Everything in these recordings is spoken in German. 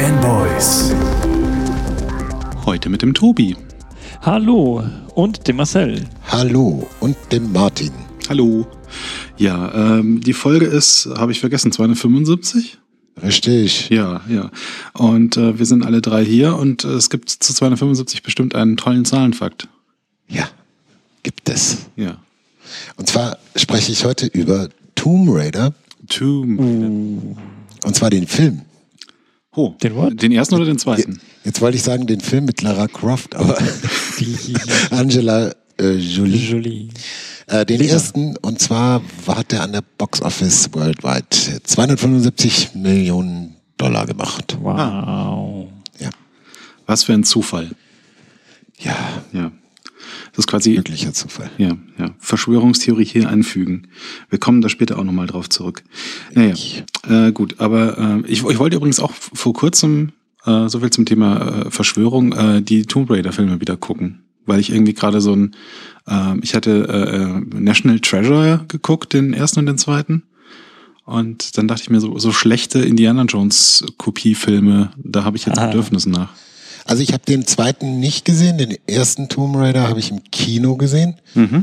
Fanboys. Heute mit dem Tobi. Hallo und dem Marcel. Hallo und dem Martin. Hallo. Ja, die Folge ist, habe ich vergessen, 275? Richtig. Ja. Und wir sind alle drei hier und es gibt zu 275 bestimmt einen tollen Zahlenfakt. Ja, gibt es. Ja. Und zwar spreche ich heute über Tomb Raider. Und zwar den Film. Oh, Den what? den ersten oder den zweiten? Jetzt wollte ich sagen, den Film mit Lara Croft, aber Angela Jolie. Den ersten, und zwar hat der an der Box Office worldwide 275 Millionen Dollar gemacht. Wow. Ja. Was für ein Zufall. Ja, Das ist quasi glücklicher Zufall. Ja. Verschwörungstheorie hier einfügen. Wir kommen da später auch nochmal drauf zurück. Naja, gut, aber ich wollte übrigens auch vor kurzem, so viel zum Thema Verschwörung, die Tomb Raider-Filme wieder gucken. Weil ich irgendwie gerade ich hatte National Treasure geguckt, den ersten und den zweiten. Und dann dachte ich mir, so schlechte Indiana Jones Kopiefilme, da habe ich jetzt Bedürfnisse nach. Also ich habe den zweiten nicht gesehen, den ersten Tomb Raider habe ich im Kino gesehen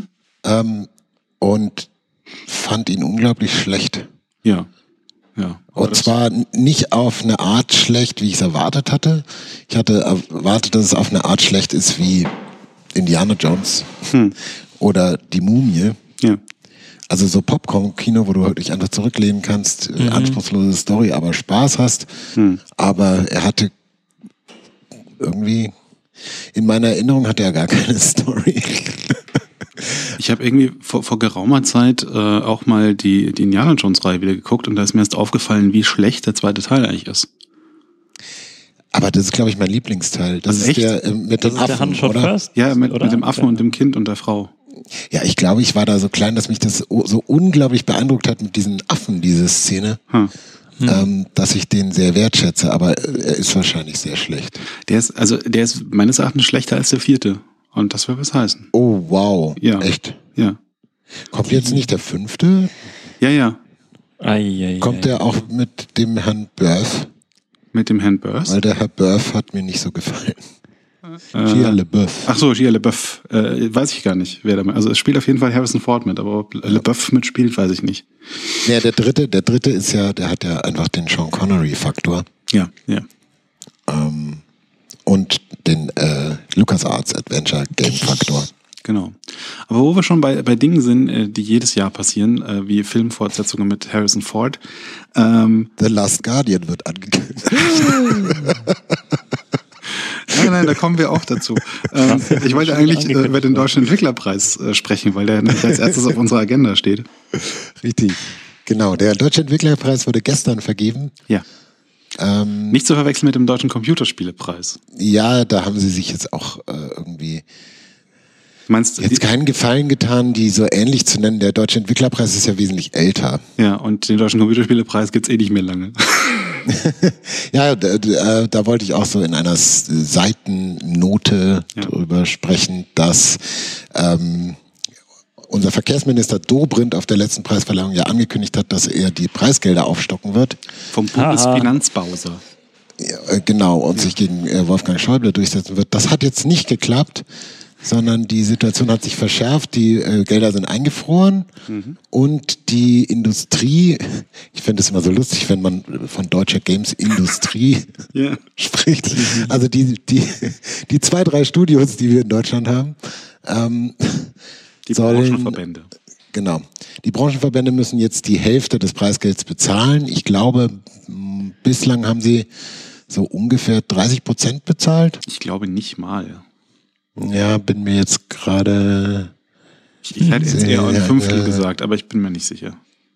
und fand ihn unglaublich schlecht. Ja. Und zwar nicht auf eine Art schlecht, wie ich es erwartet hatte. Ich hatte erwartet, dass es auf eine Art schlecht ist wie Indiana Jones oder die Mumie. Ja. Also so Popcorn-Kino, wo du wirklich einfach zurücklehnen kannst, anspruchslose Story, aber Spaß hast. Aber er hatte irgendwie, in meiner Erinnerung hatte er gar keine Story. Ich habe irgendwie vor geraumer Zeit auch mal die Indiana Jones-Reihe wieder geguckt und da ist mir erst aufgefallen, wie schlecht der zweite Teil eigentlich ist. Aber das ist, glaube ich, mein Lieblingsteil. Das ist echt? der mit dem Affen, Hand Shot oder? First? Ja, mit Oder? dem Affen und dem Kind und der Frau. Ja, ich glaube, ich war da so klein, dass mich das so unglaublich beeindruckt hat mit diesen Affen, diese Szene, dass ich den sehr wertschätze, aber er ist wahrscheinlich sehr schlecht. Der ist meines Erachtens schlechter als der vierte. Und das will was heißen. Oh, wow. Ja. Echt? Ja. Kommt jetzt nicht der fünfte? Ja. Kommt der auch mit dem Herrn Burth? Mit dem Herrn Burst? Weil der Herr Burth hat mir nicht so gefallen. Shia LaBeouf. Ach so, Shia LaBeouf. Weiß ich gar nicht, wer da mit. Also es spielt auf jeden Fall Harrison Ford mit, aber ob LaBeouf mitspielt, weiß ich nicht. Ja, der dritte ist ja, der hat ja einfach den Sean Connery-Faktor. Ja. Und den LucasArts Adventure Game-Faktor. Genau. Aber wo wir schon bei Dingen sind, die jedes Jahr passieren, wie Filmfortsetzungen mit Harrison Ford. The Last Guardian wird angekündigt. Nein, da kommen wir auch dazu. Ich wollte eigentlich über den Deutschen Entwicklerpreis sprechen, weil der als erstes auf unserer Agenda steht. Richtig. Genau, der Deutsche Entwicklerpreis wurde gestern vergeben. Ja. Nicht zu verwechseln mit dem Deutschen Computerspielepreis. Ja, da haben sie sich jetzt auch irgendwie Meinst du? jetzt keinen Gefallen getan, die so ähnlich zu nennen. Der Deutsche Entwicklerpreis ist ja wesentlich älter. Ja, und den Deutschen Computerspielepreis gibt's nicht mehr lange. Ja, da wollte ich auch so in einer Seitennote drüber sprechen, dass unser Verkehrsminister Dobrindt auf der letzten Preisverleihung ja angekündigt hat, dass er die Preisgelder aufstocken wird. Vom Bundesfinanzbauser. Ja, genau, und sich gegen Wolfgang Schäuble durchsetzen wird. Das hat jetzt nicht geklappt, sondern die Situation hat sich verschärft, die Gelder sind eingefroren und die Industrie, ich finde es immer so lustig, wenn man von deutscher Games-Industrie spricht, also die 2-3 Studios, die wir in Deutschland haben, die Branchenverbände. Genau. Die Branchenverbände müssen jetzt die Hälfte des Preisgelds bezahlen. Ich glaube, bislang haben sie so ungefähr 30% bezahlt. Ich glaube nicht mal. Ja, bin mir jetzt gerade... Ich hätte jetzt eher ein Fünftel gesagt, aber ich bin mir nicht sicher.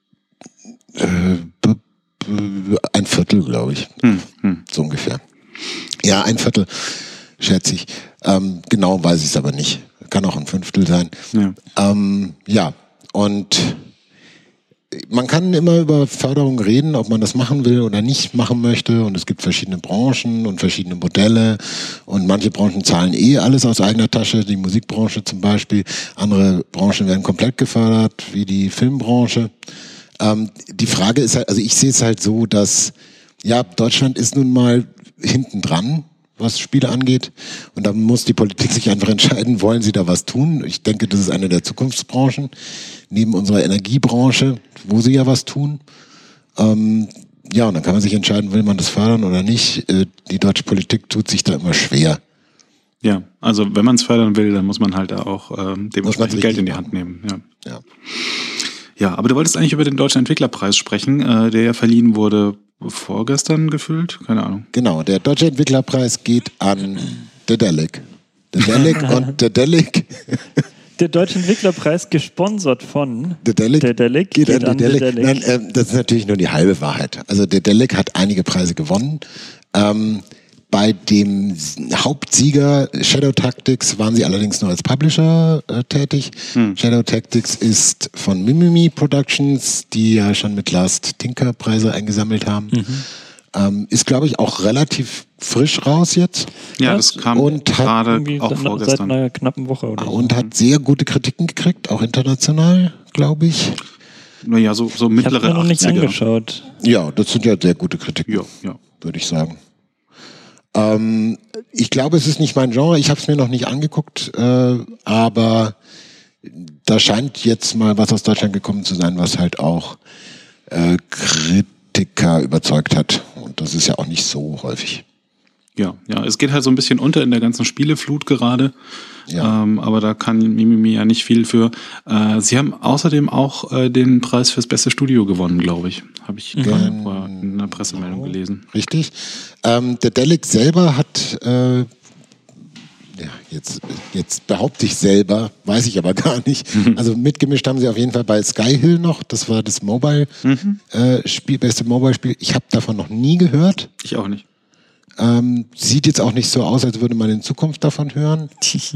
Ein Viertel, glaube ich. So ungefähr. Ja, ein Viertel, schätze ich. Genau weiß ich es aber nicht. Kann auch ein Fünftel sein. Ja, und man kann immer über Förderung reden, ob man das machen will oder nicht machen möchte. Und es gibt verschiedene Branchen und verschiedene Modelle. Und manche Branchen zahlen alles aus eigener Tasche, die Musikbranche zum Beispiel. Andere Branchen werden komplett gefördert, wie die Filmbranche. Die Frage ist halt, also ich sehe es halt so, dass ja, Deutschland ist nun mal hinten dran, was Spiele angeht. Und da muss die Politik sich einfach entscheiden, wollen sie da was tun? Ich denke, das ist eine der Zukunftsbranchen, neben unserer Energiebranche, wo sie ja was tun. Ja, und dann kann man sich entscheiden, will man das fördern oder nicht. Die deutsche Politik tut sich da immer schwer. Ja, also wenn man es fördern will, dann muss man halt auch dementsprechend Geld in die Hand nehmen. Ja, aber du wolltest eigentlich über den Deutschen Entwicklerpreis sprechen, der ja verliehen wurde vorgestern gefühlt, keine Ahnung. Genau, der Deutsche Entwicklerpreis geht an Dedelic. Und Dedelic. Der Deutsche Entwicklerpreis, gesponsert von Dedelic geht an Dedelic. Nein, das ist natürlich nur die halbe Wahrheit. Also Dedelic hat einige Preise gewonnen. Bei dem Hauptsieger Shadow Tactics waren sie allerdings nur als Publisher tätig. Shadow Tactics ist von Mimimi Productions, die ja schon mit Last Tinker Preise eingesammelt haben. Ist, glaube ich, auch relativ frisch raus jetzt. Ja, das kam gerade auch vorgestern. Seit einer knappen Woche oder so. Und hat sehr gute Kritiken gekriegt, auch international, glaube ich. Naja, so mittlere 80er. Ich habe mir noch nicht angeschaut. Ja, das sind ja sehr gute Kritiken, würde ich sagen. Ich glaube, es ist nicht mein Genre. Ich habe es mir noch nicht angeguckt, aber da scheint jetzt mal was aus Deutschland gekommen zu sein, was halt auch Kritiker überzeugt hat. Und das ist ja auch nicht so häufig. Ja, es geht halt so ein bisschen unter in der ganzen Spieleflut gerade. Ja. Aber da kann Mimimi ja nicht viel für. Sie haben außerdem auch den Preis fürs beste Studio gewonnen, glaube ich. Habe ich vorher in einer Pressemeldung gelesen. Richtig. Der Dedelic selber hat, jetzt behaupte ich selber, weiß ich aber gar nicht. Also mitgemischt haben sie auf jeden Fall bei Skyhill noch. Das war das Mobile-Spiel, beste Mobile-Spiel. Ich habe davon noch nie gehört. Ich auch nicht. Sieht jetzt auch nicht so aus, als würde man in Zukunft davon hören.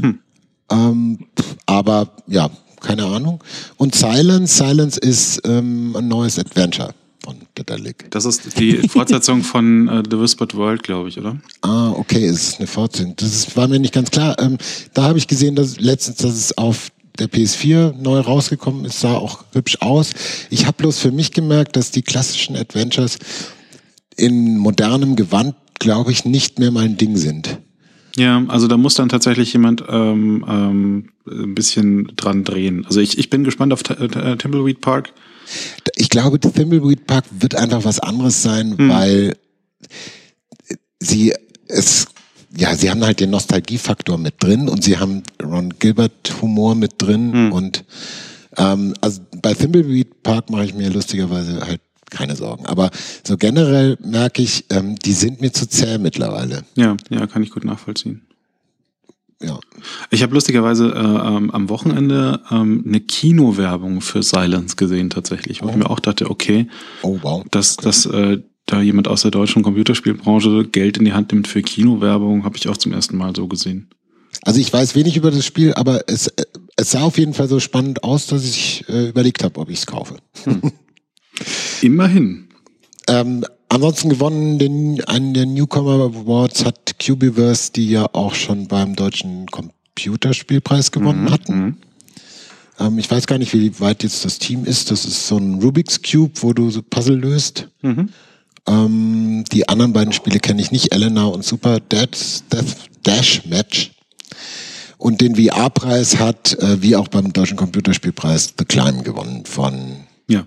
Aber ja, keine Ahnung. Und Silence ist ein neues Adventure von Dedelic. Das ist die Fortsetzung von The Whispered World, glaube ich, oder? Ah, okay, es ist eine Fortsetzung. War mir nicht ganz klar. Da habe ich gesehen, dass es auf der PS4 neu rausgekommen ist, sah auch hübsch aus. Ich habe bloß für mich gemerkt, dass die klassischen Adventures in modernem Gewand, glaube ich, nicht mehr mein Ding sind. Ja, also da muss dann tatsächlich jemand ein bisschen dran drehen. Also ich bin gespannt auf Thimbleweed Park. Ich glaube, Thimbleweed Park wird einfach was anderes sein, weil sie haben halt den Nostalgiefaktor mit drin und sie haben Ron Gilbert Humor mit drin und also bei Thimbleweed Park mache ich mir lustigerweise halt keine Sorgen. Aber so generell merke ich, die sind mir zu zäh mittlerweile. Ja, kann ich gut nachvollziehen. Ja. Ich habe lustigerweise am Wochenende eine Kinowerbung für Silence gesehen tatsächlich, wo ich mir auch dachte, okay, wow. dass da jemand aus der deutschen Computerspielbranche Geld in die Hand nimmt für Kinowerbung, habe ich auch zum ersten Mal so gesehen. Also ich weiß wenig über das Spiel, aber es sah auf jeden Fall so spannend aus, dass ich überlegt habe, ob ich es kaufe. Immerhin. Ansonsten gewonnen einen der Newcomer Awards hat Cubiverse, die ja auch schon beim Deutschen Computerspielpreis gewonnen hatten. Ich weiß gar nicht, wie weit jetzt das Team ist. Das ist so ein Rubik's Cube, wo du so Puzzle löst. Die anderen beiden Spiele kenne ich nicht, Elena und Super Dash Match. Und den VR-Preis hat, wie auch beim Deutschen Computerspielpreis, The Climb gewonnen von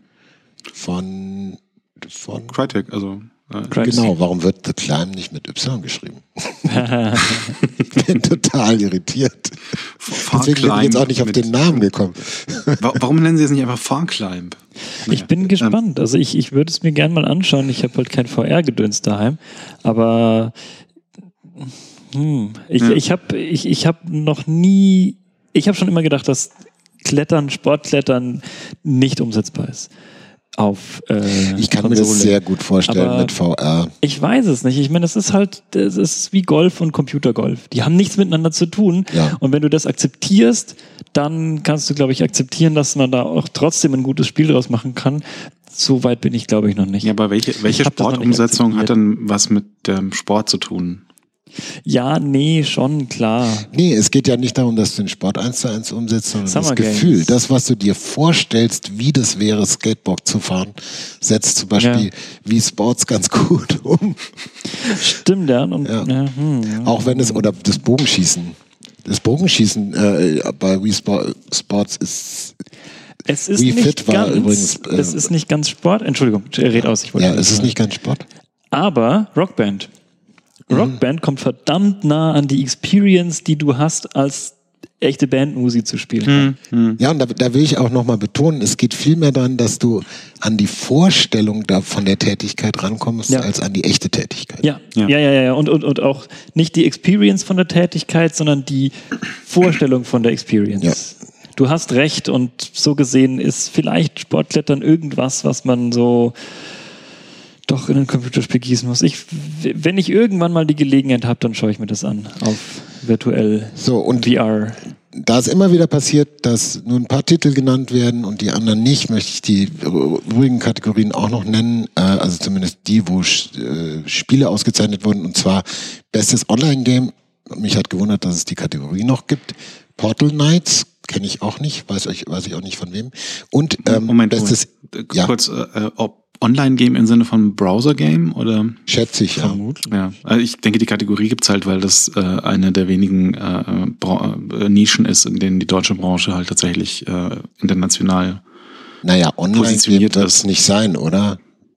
Crytek, also genau, warum wird The Climb nicht mit Y geschrieben? Ich bin total irritiert. Deswegen bin ich jetzt auch nicht auf den Namen gekommen. Warum nennen Sie es nicht einfach Farclimb? Ich bin gespannt. Also ich würde es mir gerne mal anschauen. Ich habe halt kein VR-Gedöns daheim. Aber ich habe noch nie, ich habe schon immer gedacht, dass Sportklettern nicht umsetzbar ist. Ich kann mir das sehr gut vorstellen, aber mit VR. Ich weiß es nicht. Ich meine, das ist wie Golf und Computergolf. Die haben nichts miteinander zu tun. Ja. Und wenn du das akzeptierst, dann kannst du, glaube ich, akzeptieren, dass man da auch trotzdem ein gutes Spiel draus machen kann. So weit bin ich, glaube ich, noch nicht. Ja, aber welche Sportumsetzung hat denn was mit dem Sport zu tun? Ja, nee, schon, klar. Nee, es geht ja nicht darum, dass du den Sport 1:1 umsetzt, sondern Summer das Gefühl, Games. das, was du dir vorstellst, wie das wäre, Skateboard zu fahren, setzt zum Beispiel wie Sports ganz gut um. Stimmt, ja. Und, Auch wenn es, oder das Bogenschießen. Das Bogenschießen bei Wii Sports ist... Es ist Wii nicht Fit war ganz, übrigens... es ist nicht ganz Sport. Entschuldigung, red aus. Ich wollte es ist nicht ganz Sport. Aber Rockband. Rockband kommt verdammt nah an die Experience, die du hast, als echte Bandmusik zu spielen. Ja, und da will ich auch nochmal betonen, es geht viel mehr daran, dass du an die Vorstellung von der Tätigkeit rankommst, als an die echte Tätigkeit. Ja. Und auch nicht die Experience von der Tätigkeit, sondern die Vorstellung von der Experience. Ja. Du hast recht, und so gesehen ist vielleicht Sportklettern irgendwas, was man so doch in ein Computerspiel gießen muss. Wenn ich irgendwann mal die Gelegenheit habe, dann schaue ich mir das an auf virtuell und VR. Da es immer wieder passiert, dass nur ein paar Titel genannt werden und die anderen nicht, möchte ich die ruhigen Kategorien auch noch nennen, also zumindest die, wo Spiele ausgezeichnet wurden, und zwar Bestes Online-Game. Mich hat gewundert, dass es die Kategorie noch gibt. Portal Knights kenne ich auch nicht, weiß ich auch nicht von wem. Und Bestes... Kurz, Online-Game im Sinne von Browser-Game, oder? Schätze ich, ja. Ja. Also ich denke, die Kategorie gibt's halt, weil das eine der wenigen Nischen ist, in denen die deutsche Branche halt tatsächlich international Online-Game wird es nicht sein, oder?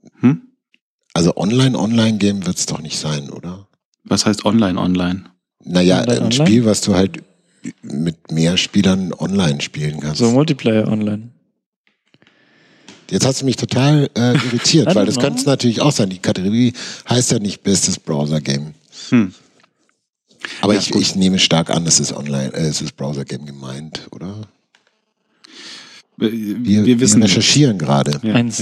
Also Online-Game wird es doch nicht sein, oder? Was heißt Online? Ein Spiel, was du halt mit mehr Spielern online spielen kannst. So Multiplayer online. Jetzt hast du mich total irritiert, weil das könnte es natürlich auch sein. Die Kategorie heißt ja nicht Bestes Browser-Game. Aber ich nehme stark an, es ist Browser-Game gemeint, oder? Wir recherchieren gerade. Ja, ein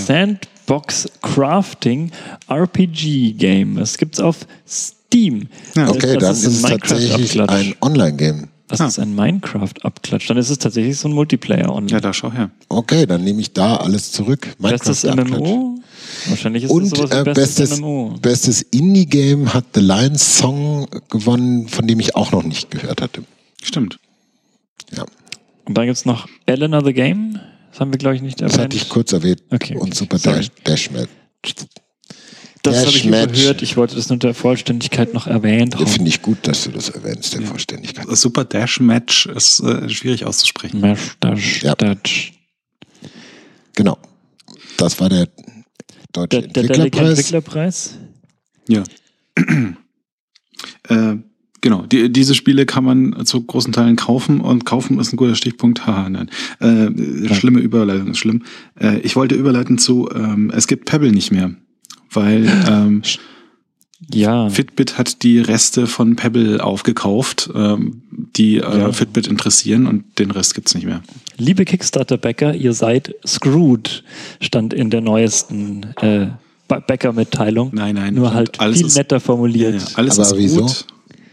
Sandbox-Crafting-RPG-Game. Das gibt's auf Steam. Ja. Okay, dann ist es tatsächlich ein Online-Game. Das ist ein Minecraft-Abklatsch. Dann ist es tatsächlich so ein Multiplayer-Online. Ja, da schau her. Okay, dann nehme ich da alles zurück. Bestes MMO? Wahrscheinlich ist es sowas wie bestes MMO. Bestes Indie-Game hat The Lions Song gewonnen, von dem ich auch noch nicht gehört hatte. Stimmt. Ja. Und dann gibt es noch Elena the Game. Das haben wir, glaube ich, nicht erwähnt. Das hatte ich kurz erwähnt. Okay. Und Super Dash Match. Das habe ich überhört. Ich wollte das nur der Vollständigkeit noch erwähnt haben. Finde ich gut, dass du das erwähnst, der Vollständigkeit. Super Dash Match ist schwierig auszusprechen. Dash. Genau. Das war der deutsche Entwicklerpreis. Ja. Genau, diese Spiele kann man zu großen Teilen kaufen, und kaufen ist ein guter Stichpunkt. Haha, nein. Schlimme Überleitung ist schlimm. Ich wollte überleiten zu, es gibt Pebble nicht mehr, weil Fitbit hat die Reste von Pebble aufgekauft, die Fitbit interessieren, und den Rest gibt's nicht mehr. Liebe Kickstarter-Bäcker, ihr seid screwed, stand in der neuesten Bäcker-Mitteilung. Nein. Nur halt viel netter formuliert. Ja, alles aber ist wieso? gut.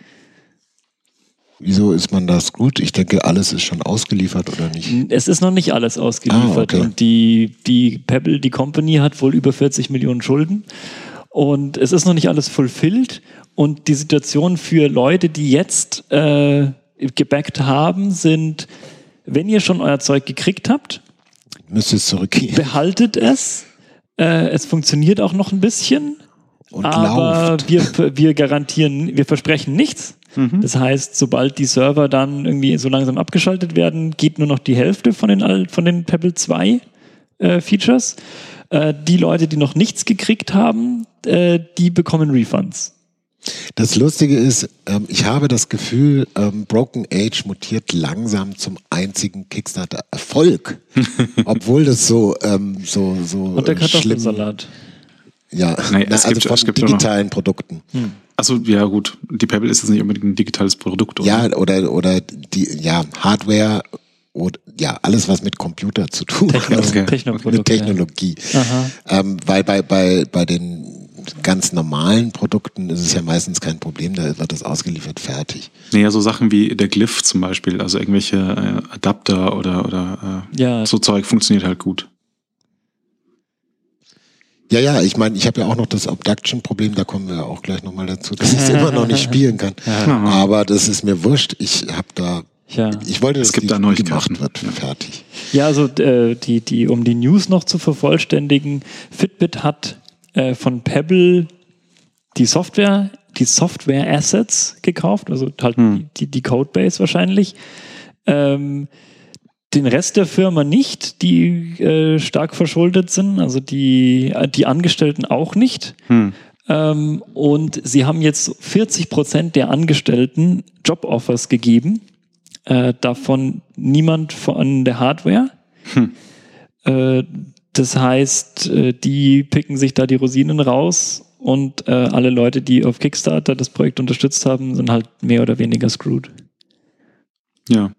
Wieso ist man das gut? Ich denke, alles ist schon ausgeliefert, oder nicht? Es ist noch nicht alles ausgeliefert. Okay. Und die Pebble, die Company, hat wohl über 40 Millionen Schulden. Und es ist noch nicht alles fulfilled. Und die Situation für Leute, die jetzt gebackt haben, sind, wenn ihr schon euer Zeug gekriegt habt, müsst ihr es zurückgeben. Behaltet es. Es funktioniert auch noch ein bisschen. Und aber wir garantieren, wir versprechen nichts. Das heißt, sobald die Server dann irgendwie so langsam abgeschaltet werden, geht nur noch die Hälfte von den Pebble 2 Features. Die Leute, die noch nichts gekriegt haben, die bekommen Refunds. Das Lustige ist, ich habe das Gefühl, Broken Age mutiert langsam zum einzigen Kickstarter-Erfolg. Obwohl das so Und der Kartoffelsalat. Ja, es gibt digitalen Produkten. Achso, ja gut. Die Pebble ist jetzt nicht unbedingt ein digitales Produkt, oder? Ja, oder die Hardware, oder alles, was mit Computer zu tun hat. Mit Technologie. Ja. Weil bei den ganz normalen Produkten ist es ja meistens kein Problem, da wird das ausgeliefert, fertig. Naja, so Sachen wie der Glyph zum Beispiel, also irgendwelche Adapter oder so Zeug funktioniert halt gut. Ja, ich meine, ich habe ja auch noch das Abduction-Problem, da kommen wir ja auch gleich nochmal dazu, dass ich es immer noch nicht spielen kann. Aber das ist mir wurscht. Ich wollte, dass es da gemacht wird. Fertig. Ja, also um die News noch zu vervollständigen, Fitbit hat von Pebble die Software-Assets gekauft, also halt die Codebase wahrscheinlich. Den Rest der Firma nicht, die stark verschuldet sind, also die Angestellten auch nicht. Und sie haben jetzt 40% der Angestellten Joboffers gegeben, davon niemand von der Hardware. Das heißt, die picken sich da die Rosinen raus und alle Leute, die auf Kickstarter das Projekt unterstützt haben, sind halt mehr oder weniger screwed. Ja.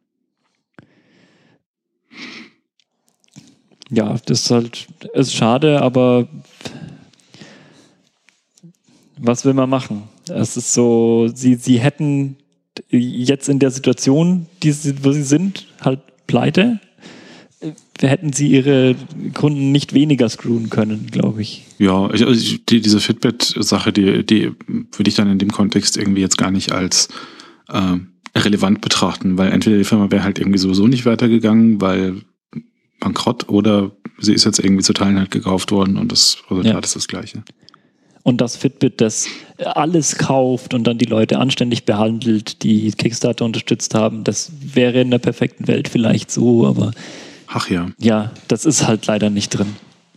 Ja, das ist schade, aber was will man machen? Es ist so, sie hätten jetzt in der Situation, wo sie sind, halt pleite. Hätten sie ihre Kunden nicht weniger screwen können, glaube ich. Ja, diese Fitbit-Sache, die würde ich dann in dem Kontext irgendwie jetzt gar nicht als relevant betrachten, weil entweder die Firma wäre halt irgendwie sowieso nicht weitergegangen, weil bankrott, oder sie ist jetzt irgendwie zu Teilen halt gekauft worden und das Resultat ist das Gleiche. Und dass Fitbit das alles kauft und dann die Leute anständig behandelt, die Kickstarter unterstützt haben, das wäre in der perfekten Welt vielleicht so, aber ach ja. Ja, das ist halt leider nicht drin.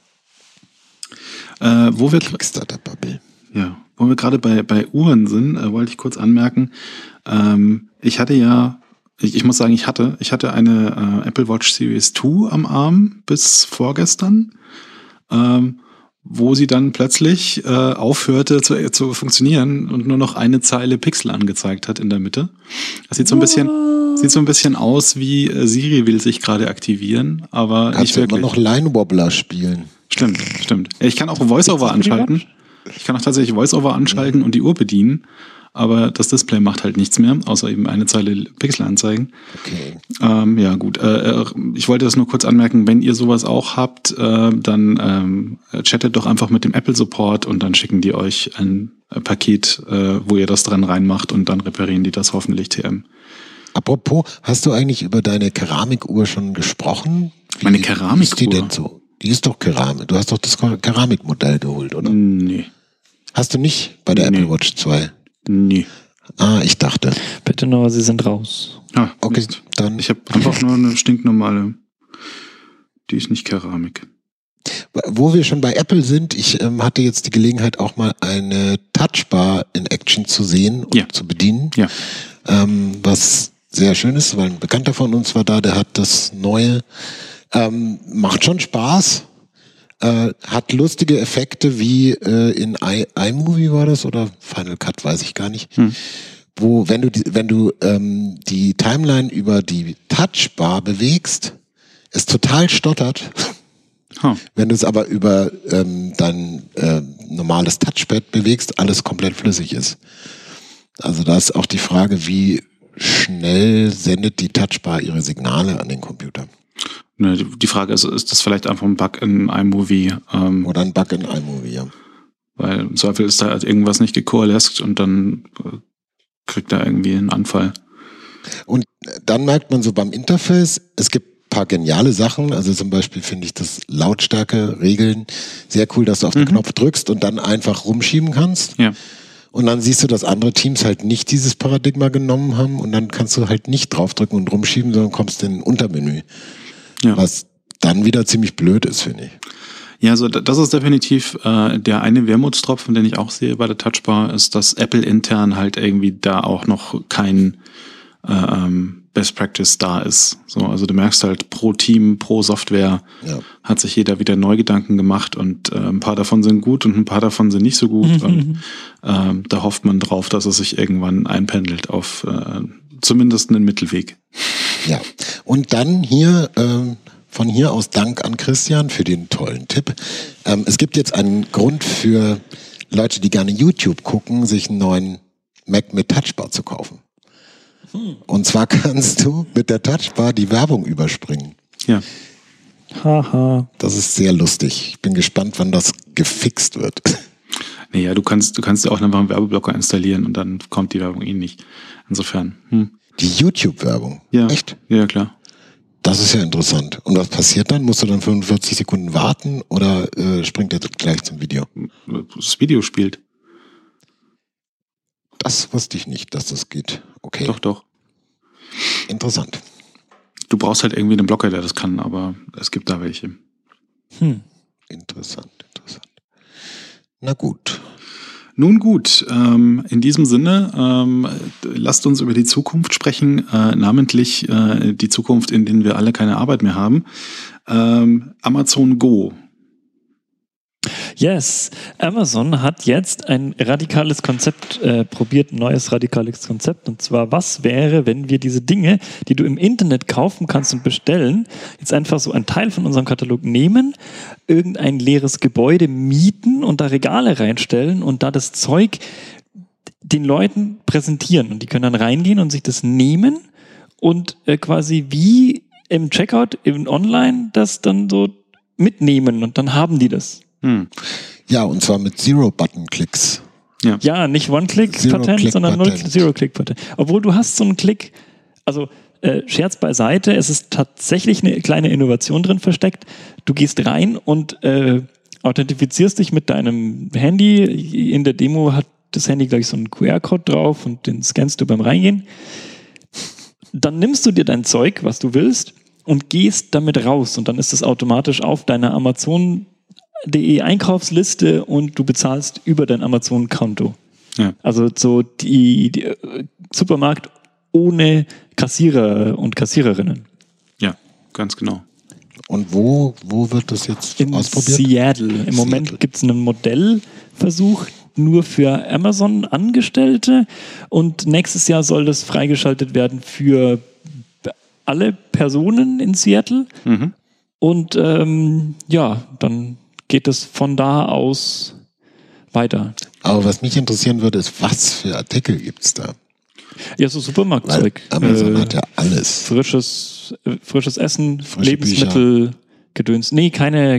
Wo wir Kickstarter-Bubble. Ja, wo wir gerade bei Uhren sind, wollte ich kurz anmerken, ich hatte ja, ich muss sagen, ich hatte eine Apple Watch Series 2 am Arm bis vorgestern, wo sie dann plötzlich aufhörte zu funktionieren und nur noch eine Zeile Pixel angezeigt hat in der Mitte. Das sieht so ein bisschen aus wie Siri will sich gerade aktivieren, aber kannst nicht wirklich. Kannst du immer noch Line Wobbler spielen. Stimmt. Ich kann auch VoiceOver anschalten. Ich kann auch tatsächlich VoiceOver anschalten und die Uhr bedienen, aber das Display macht halt nichts mehr, außer eben eine Zeile Pixel anzeigen. Okay. Ja gut, ich wollte das nur kurz anmerken, wenn ihr sowas auch habt, dann chattet doch einfach mit dem Apple Support und dann schicken die euch ein Paket, wo ihr das dran reinmacht und dann reparieren die das hoffentlich TM. Apropos, hast du eigentlich über deine Keramikuhr schon gesprochen? Meine Keramikuhr? Ist die denn so? Die ist doch Keramik. Du hast doch das Keramikmodell geholt, oder? Nee. Hast du nicht bei der Apple Watch 2? Nee. Ah, ich dachte. Bitte nur, sie sind raus. Ah, okay, Mist. Dann. Ich habe einfach nur eine stinknormale. Die ist nicht Keramik. Wo wir schon bei Apple sind, ich hatte jetzt die Gelegenheit, auch mal eine Touchbar in Action zu sehen und zu bedienen. Ja. Was sehr schön ist, weil ein Bekannter von uns war da, der hat das Neue. Macht schon Spaß. Hat lustige Effekte wie in iMovie war das oder Final Cut, weiß ich gar nicht. Wo, wenn du die Timeline über die Touchbar bewegst, es total stottert. Wenn du es aber über dein normales Touchpad bewegst, alles komplett flüssig ist. Also da ist auch die Frage, wie schnell sendet die Touchbar ihre Signale an den Computer. Die Frage ist das vielleicht einfach ein Bug in iMovie? Oder ein Bug in iMovie, ja. Weil im Zweifel ist da halt irgendwas nicht gekoaleszt und dann kriegt er irgendwie einen Anfall. Und dann merkt man so beim Interface, es gibt ein paar geniale Sachen. Also zum Beispiel finde ich das Lautstärke-Regeln sehr cool, dass du auf den Knopf drückst und dann einfach rumschieben kannst. Ja. Und dann siehst du, dass andere Teams halt nicht dieses Paradigma genommen haben und dann kannst du halt nicht draufdrücken und rumschieben, sondern kommst in ein Untermenü. Ja. Was dann wieder ziemlich blöd ist, finde ich. Ja, also das ist definitiv der eine Wermutstropfen, den ich auch sehe bei der Touchbar, ist, dass Apple intern halt irgendwie da auch noch kein Best Practice da ist. So, also du merkst halt pro Team, pro Software hat sich jeder wieder Neugedanken gemacht und ein paar davon sind gut und ein paar davon sind nicht so gut. Und da hofft man drauf, dass es sich irgendwann einpendelt auf zumindest einen Mittelweg. Ja, und dann hier von hier aus Dank an Christian für den tollen Tipp. Es gibt jetzt einen Grund für Leute, die gerne YouTube gucken, sich einen neuen Mac mit Touchbar zu kaufen. Und zwar kannst du mit der Touchbar die Werbung überspringen. Ja. Haha. Das ist sehr lustig. Ich bin gespannt, wann das gefixt wird. Naja, du kannst ja auch einfach einen Werbeblocker installieren und dann kommt die Werbung nicht. Insofern. Die YouTube-Werbung? Ja. Echt? Ja, klar. Das ist ja interessant. Und was passiert dann? Musst du dann 45 Sekunden warten oder springt der gleich zum Video? Das Video spielt. Das wusste ich nicht, dass das geht. Okay. Doch. Interessant. Du brauchst halt irgendwie einen Blocker, der das kann, aber es gibt da welche. Interessant. Na gut. Nun gut, in diesem Sinne, lasst uns über die Zukunft sprechen, namentlich die Zukunft, in der wir alle keine Arbeit mehr haben. Amazon Go. Yes, Amazon hat jetzt ein radikales Konzept probiert, ein neues radikales Konzept. Und zwar, was wäre, wenn wir diese Dinge, die du im Internet kaufen kannst und bestellen, jetzt einfach so einen Teil von unserem Katalog nehmen, irgendein leeres Gebäude mieten und da Regale reinstellen und da das Zeug den Leuten präsentieren. Und die können dann reingehen und sich das nehmen und quasi wie im Checkout, im Online, das dann so mitnehmen und dann haben die das. Ja, und zwar mit Zero-Button-Klicks. Ja, nicht One-Click-Patent, sondern Zero-Click-Patent. Obwohl du hast so einen Klick, also Scherz beiseite, es ist tatsächlich eine kleine Innovation drin versteckt. Du gehst rein und authentifizierst dich mit deinem Handy. In der Demo hat das Handy gleich so einen QR-Code drauf und den scannst du beim Reingehen. Dann nimmst du dir dein Zeug, was du willst, und gehst damit raus. Und dann ist es automatisch auf deiner Amazon.de Einkaufsliste und du bezahlst über dein Amazon-Konto. Ja. Also so die Supermarkt ohne Kassierer und Kassiererinnen. Ja, ganz genau. Und wo wird das jetzt ausprobiert? In Seattle. Im Moment gibt es einen Modellversuch nur für Amazon-Angestellte und nächstes Jahr soll das freigeschaltet werden für alle Personen in Seattle. Und dann geht es von da aus weiter. Aber was mich interessieren würde, ist, was für Artikel gibt es da? Ja, so Supermarktzeug. Amazon hat ja alles. Frisches Essen, frische Lebensmittel, Bücher. Gedöns. Nee, keine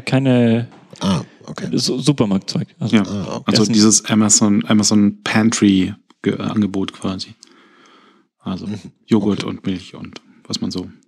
okay. Supermarktzeug. Also, also dieses Amazon Pantry Angebot quasi. Also Joghurt und Milch und was man so.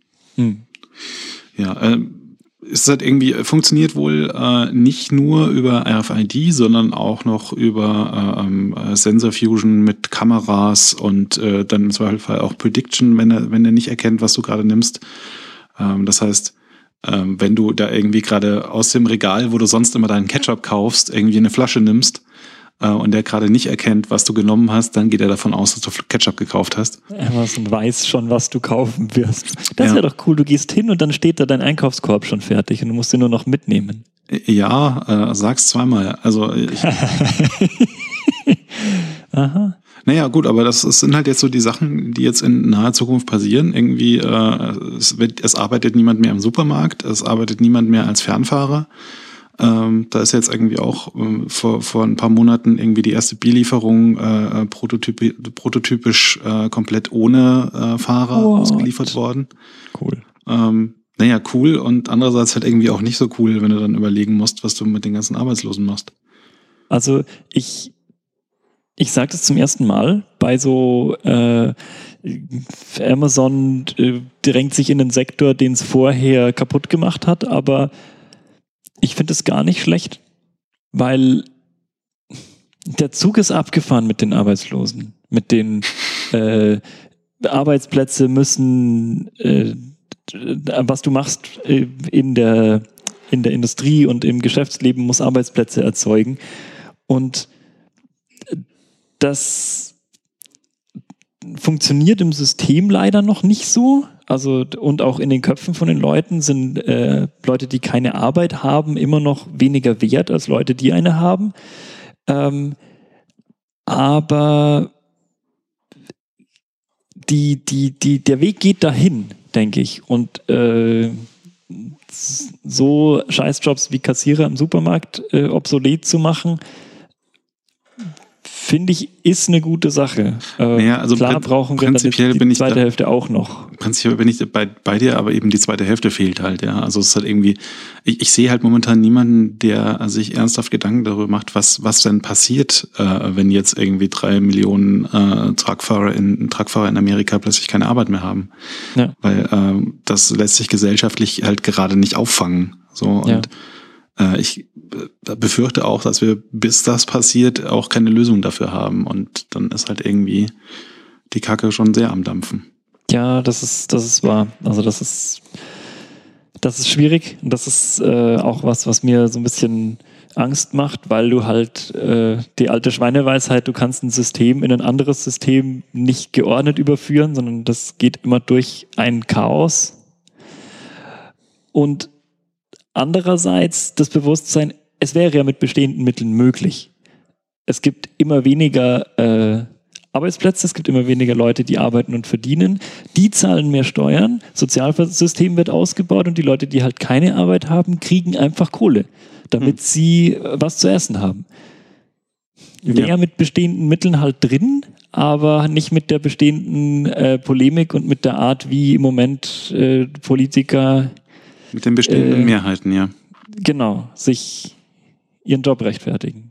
Ja, es hat irgendwie funktioniert wohl nicht nur über RFID, sondern auch noch über Sensor Fusion mit Kameras und dann im Zweifelsfall auch Prediction, wenn er nicht erkennt, was du gerade nimmst. Das heißt, wenn du da irgendwie gerade aus dem Regal, wo du sonst immer deinen Ketchup kaufst, irgendwie eine Flasche nimmst und der gerade nicht erkennt, was du genommen hast, dann geht er davon aus, dass du Ketchup gekauft hast. Amazon weiß schon, was du kaufen wirst. Das wäre doch cool. Du gehst hin und dann steht da dein Einkaufskorb schon fertig und du musst ihn nur noch mitnehmen. Ja, sag's zweimal. Also Aha. Naja, gut, aber das sind halt jetzt so die Sachen, die jetzt in naher Zukunft passieren. Irgendwie, es arbeitet niemand mehr im Supermarkt, es arbeitet niemand mehr als Fernfahrer. Da ist jetzt irgendwie auch vor ein paar Monaten irgendwie die erste Bierlieferung prototypisch komplett ohne Fahrer ausgeliefert worden. Cool. Naja, cool und andererseits halt irgendwie auch nicht so cool, wenn du dann überlegen musst, was du mit den ganzen Arbeitslosen machst. Also ich sage das zum ersten Mal bei so Amazon drängt sich in den Sektor, den es vorher kaputt gemacht hat, aber ich finde es gar nicht schlecht, weil der Zug ist abgefahren mit den Arbeitslosen, mit den Arbeitsplätze müssen, was du machst in der Industrie und im Geschäftsleben muss Arbeitsplätze erzeugen und das funktioniert im System leider noch nicht so. Also, und auch in den Köpfen von den Leuten sind Leute, die keine Arbeit haben, immer noch weniger wert als Leute, die eine haben. Aber der Weg geht dahin, denke ich. Und so Scheißjobs wie Kassierer im Supermarkt obsolet zu machen, finde ich, ist eine gute Sache. Also klar brauchen wir prinzipiell die zweite Hälfte auch noch. Prinzipiell bin ich bei dir, aber eben die zweite Hälfte fehlt halt, ja. Also es ist halt irgendwie, ich sehe halt momentan niemanden, der sich ernsthaft Gedanken darüber macht, was denn passiert, wenn jetzt irgendwie 3 Millionen Truckfahrer in Amerika plötzlich keine Arbeit mehr haben. Ja. Weil das lässt sich gesellschaftlich halt gerade nicht auffangen. So, und ich befürchte auch, dass wir, bis das passiert, auch keine Lösung dafür haben. Und dann ist halt irgendwie die Kacke schon sehr am Dampfen. Ja, das ist wahr. Also das ist schwierig. Und das ist auch was mir so ein bisschen Angst macht, weil du halt die alte Schweineweisheit, du kannst ein System in ein anderes System nicht geordnet überführen, sondern das geht immer durch ein Chaos. Und andererseits das Bewusstsein, es wäre ja mit bestehenden Mitteln möglich. Es gibt immer weniger Arbeitsplätze, es gibt immer weniger Leute, die arbeiten und verdienen. Die zahlen mehr Steuern, Sozialsystem wird ausgebaut und die Leute, die halt keine Arbeit haben, kriegen einfach Kohle, damit sie was zu essen haben. Wäre mit bestehenden Mitteln halt drin, aber nicht mit der bestehenden Polemik und mit der Art, wie im Moment Politiker mit den bestehenden Mehrheiten, ja. Genau, sich ihren Job rechtfertigen.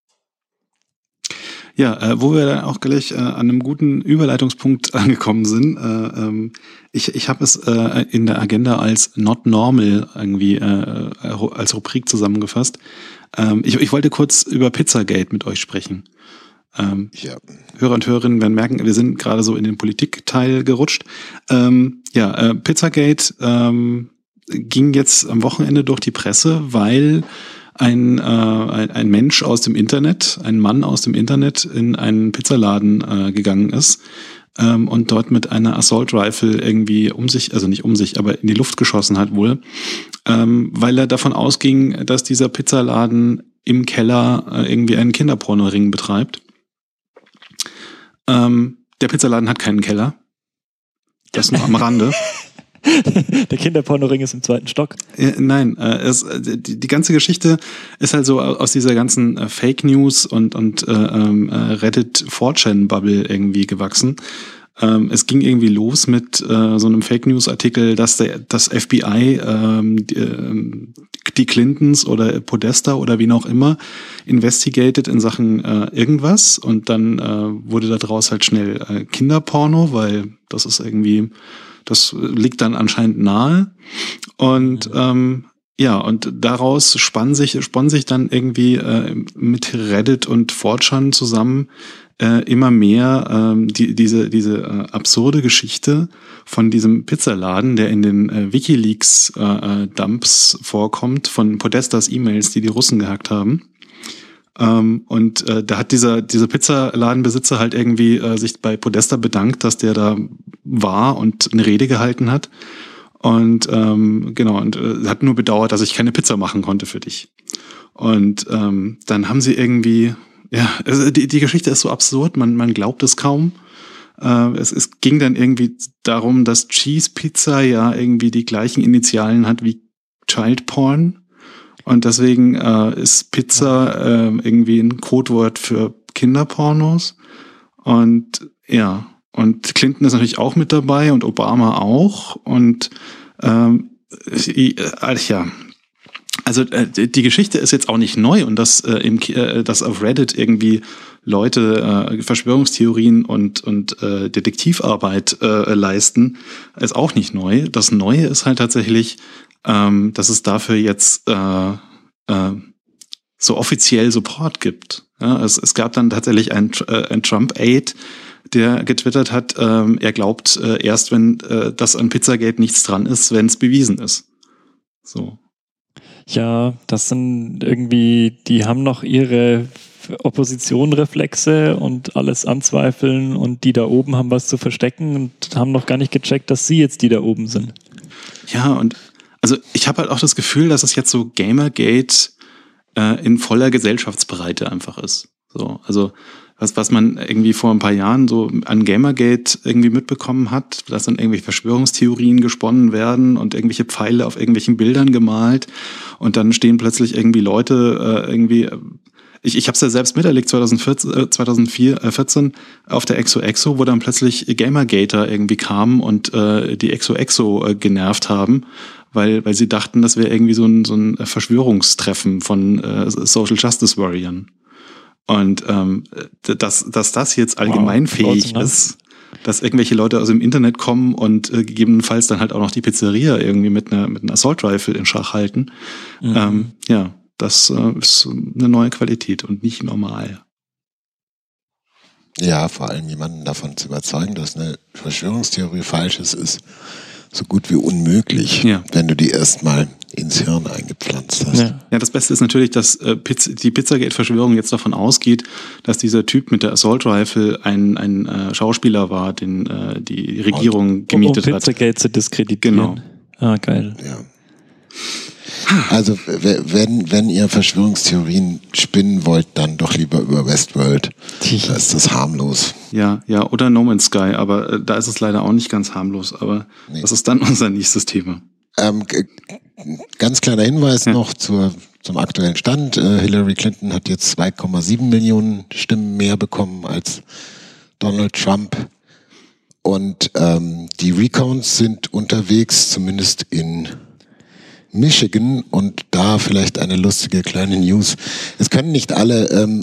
Ja, wo wir dann auch gleich an einem guten Überleitungspunkt angekommen sind. Ich habe es in der Agenda als Not Normal irgendwie als Rubrik zusammengefasst. Ich wollte kurz über Pizzagate mit euch sprechen. Hörer und Hörerinnen werden merken, wir sind gerade so in den Politikteil gerutscht. Pizzagate ging jetzt am Wochenende durch die Presse, weil ein Mensch aus dem Internet, ein Mann aus dem Internet in einen Pizzaladen gegangen ist und dort mit einer Assault Rifle irgendwie aber in die Luft geschossen hat wohl, weil er davon ausging, dass dieser Pizzaladen im Keller irgendwie einen Kinderpornoring betreibt. Der Pizzaladen hat keinen Keller. Das nur am Rande. Der Kinderpornoring ist im 2. Stock. Nein, die ganze Geschichte ist halt so aus dieser ganzen Fake News und Reddit 4chan-Bubble irgendwie gewachsen. Es ging irgendwie los mit so einem Fake News Artikel, dass das FBI die Clintons oder Podesta oder wen auch immer investigated in Sachen irgendwas, und dann wurde daraus halt schnell Kinderporno, weil das ist irgendwie, das liegt dann anscheinend nahe. Und und daraus spann sich dann irgendwie mit Reddit und 4chan zusammen immer mehr diese absurde Geschichte von diesem Pizzaladen, der in den WikiLeaks Dumps vorkommt, von Podestas E-Mails, die Russen gehackt haben. Da hat dieser Pizzaladenbesitzer halt irgendwie sich bei Podesta bedankt, dass der da war und eine Rede gehalten hat. Und hat nur bedauert, dass ich keine Pizza machen konnte für dich. Und dann haben sie irgendwie, also die Geschichte ist so absurd, man glaubt es kaum. Es ging dann irgendwie darum, dass Cheese Pizza ja irgendwie die gleichen Initialen hat wie Child Porn. Und deswegen ist Pizza irgendwie ein Codewort für Kinderpornos. Und Clinton ist natürlich auch mit dabei und Obama auch. Und also die Geschichte ist jetzt auch nicht neu, und dass auf Reddit irgendwie Leute Verschwörungstheorien und Detektivarbeit leisten, ist auch nicht neu. Das Neue ist halt tatsächlich, dass es dafür jetzt so offiziell Support gibt. Ja, es gab dann tatsächlich ein Trump-Aide, der getwittert hat, er glaubt erst, wenn dass an Pizzagate nichts dran ist, wenn es bewiesen ist. So. Ja, das sind irgendwie, die haben noch ihre Opposition-Reflexe und alles anzweifeln, und die da oben haben was zu verstecken und haben noch gar nicht gecheckt, dass sie jetzt die da oben sind. Ja, und also ich habe halt auch das Gefühl, dass es jetzt so Gamergate in voller Gesellschaftsbreite einfach ist. So, also was man irgendwie vor ein paar Jahren so an Gamergate irgendwie mitbekommen hat, dass dann irgendwelche Verschwörungstheorien gesponnen werden und irgendwelche Pfeile auf irgendwelchen Bildern gemalt, und dann stehen plötzlich irgendwie Leute Ich habe es ja selbst miterlebt 2014 auf der Exo, wo dann plötzlich Gamergater irgendwie kamen und die Exo genervt haben, weil sie dachten, das wäre irgendwie so ein Verschwörungstreffen von Social Justice Warriors. Und dass das jetzt allgemeinfähig ist, dass irgendwelche Leute aus dem Internet kommen und gegebenenfalls dann halt auch noch die Pizzeria irgendwie mit einer Assault Rifle in Schach halten. Das ist eine neue Qualität und nicht normal. Ja, vor allem jemanden davon zu überzeugen, dass eine Verschwörungstheorie falsch ist so gut wie unmöglich, wenn du die erstmal ins Hirn eingepflanzt hast. Ja, das Beste ist natürlich, dass die Pizzagate-Verschwörung jetzt davon ausgeht, dass dieser Typ mit der Assault Rifle ein Schauspieler war, den die Regierung gemietet hat. Um Pizzagate zu diskreditieren. Genau. Ah, geil. Ja. Also wenn ihr Verschwörungstheorien spinnen wollt, dann doch lieber über Westworld. Da ist das harmlos. Ja, oder No Man's Sky, aber da ist es leider auch nicht ganz harmlos, aber das ist dann unser nächstes Thema. Ganz kleiner Hinweis noch zum aktuellen Stand. Hillary Clinton hat jetzt 2,7 Millionen Stimmen mehr bekommen als Donald Trump. Und die Recounts sind unterwegs, zumindest in Michigan, und da vielleicht eine lustige kleine News. Es können nicht alle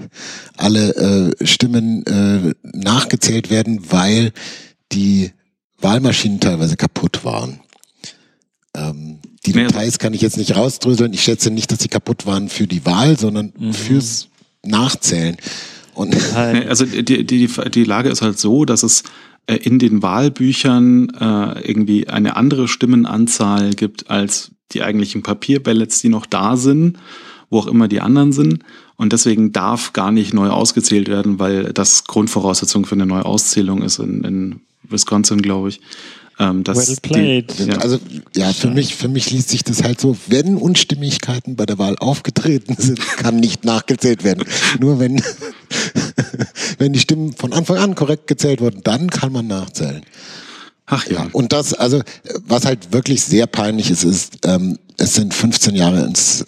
Stimmen nachgezählt werden, weil die Wahlmaschinen teilweise kaputt waren. Die Details kann ich jetzt nicht rausdröseln. Ich schätze nicht, dass sie kaputt waren für die Wahl, sondern fürs Nachzählen. Und also die Lage ist halt so, dass es in den Wahlbüchern irgendwie eine andere Stimmenanzahl gibt als die eigentlichen Papierballots, die noch da sind, wo auch immer die anderen sind. Und deswegen darf gar nicht neu ausgezählt werden, weil das Grundvoraussetzung für eine neue Auszählung ist in Wisconsin, glaube ich. Well played. Also für mich liest sich das halt so, wenn Unstimmigkeiten bei der Wahl aufgetreten sind, kann nicht nachgezählt werden. Nur wenn die Stimmen von Anfang an korrekt gezählt wurden, dann kann man nachzählen. Ach ja. Und das, also was halt wirklich sehr peinlich ist, es sind 16 Jahre ins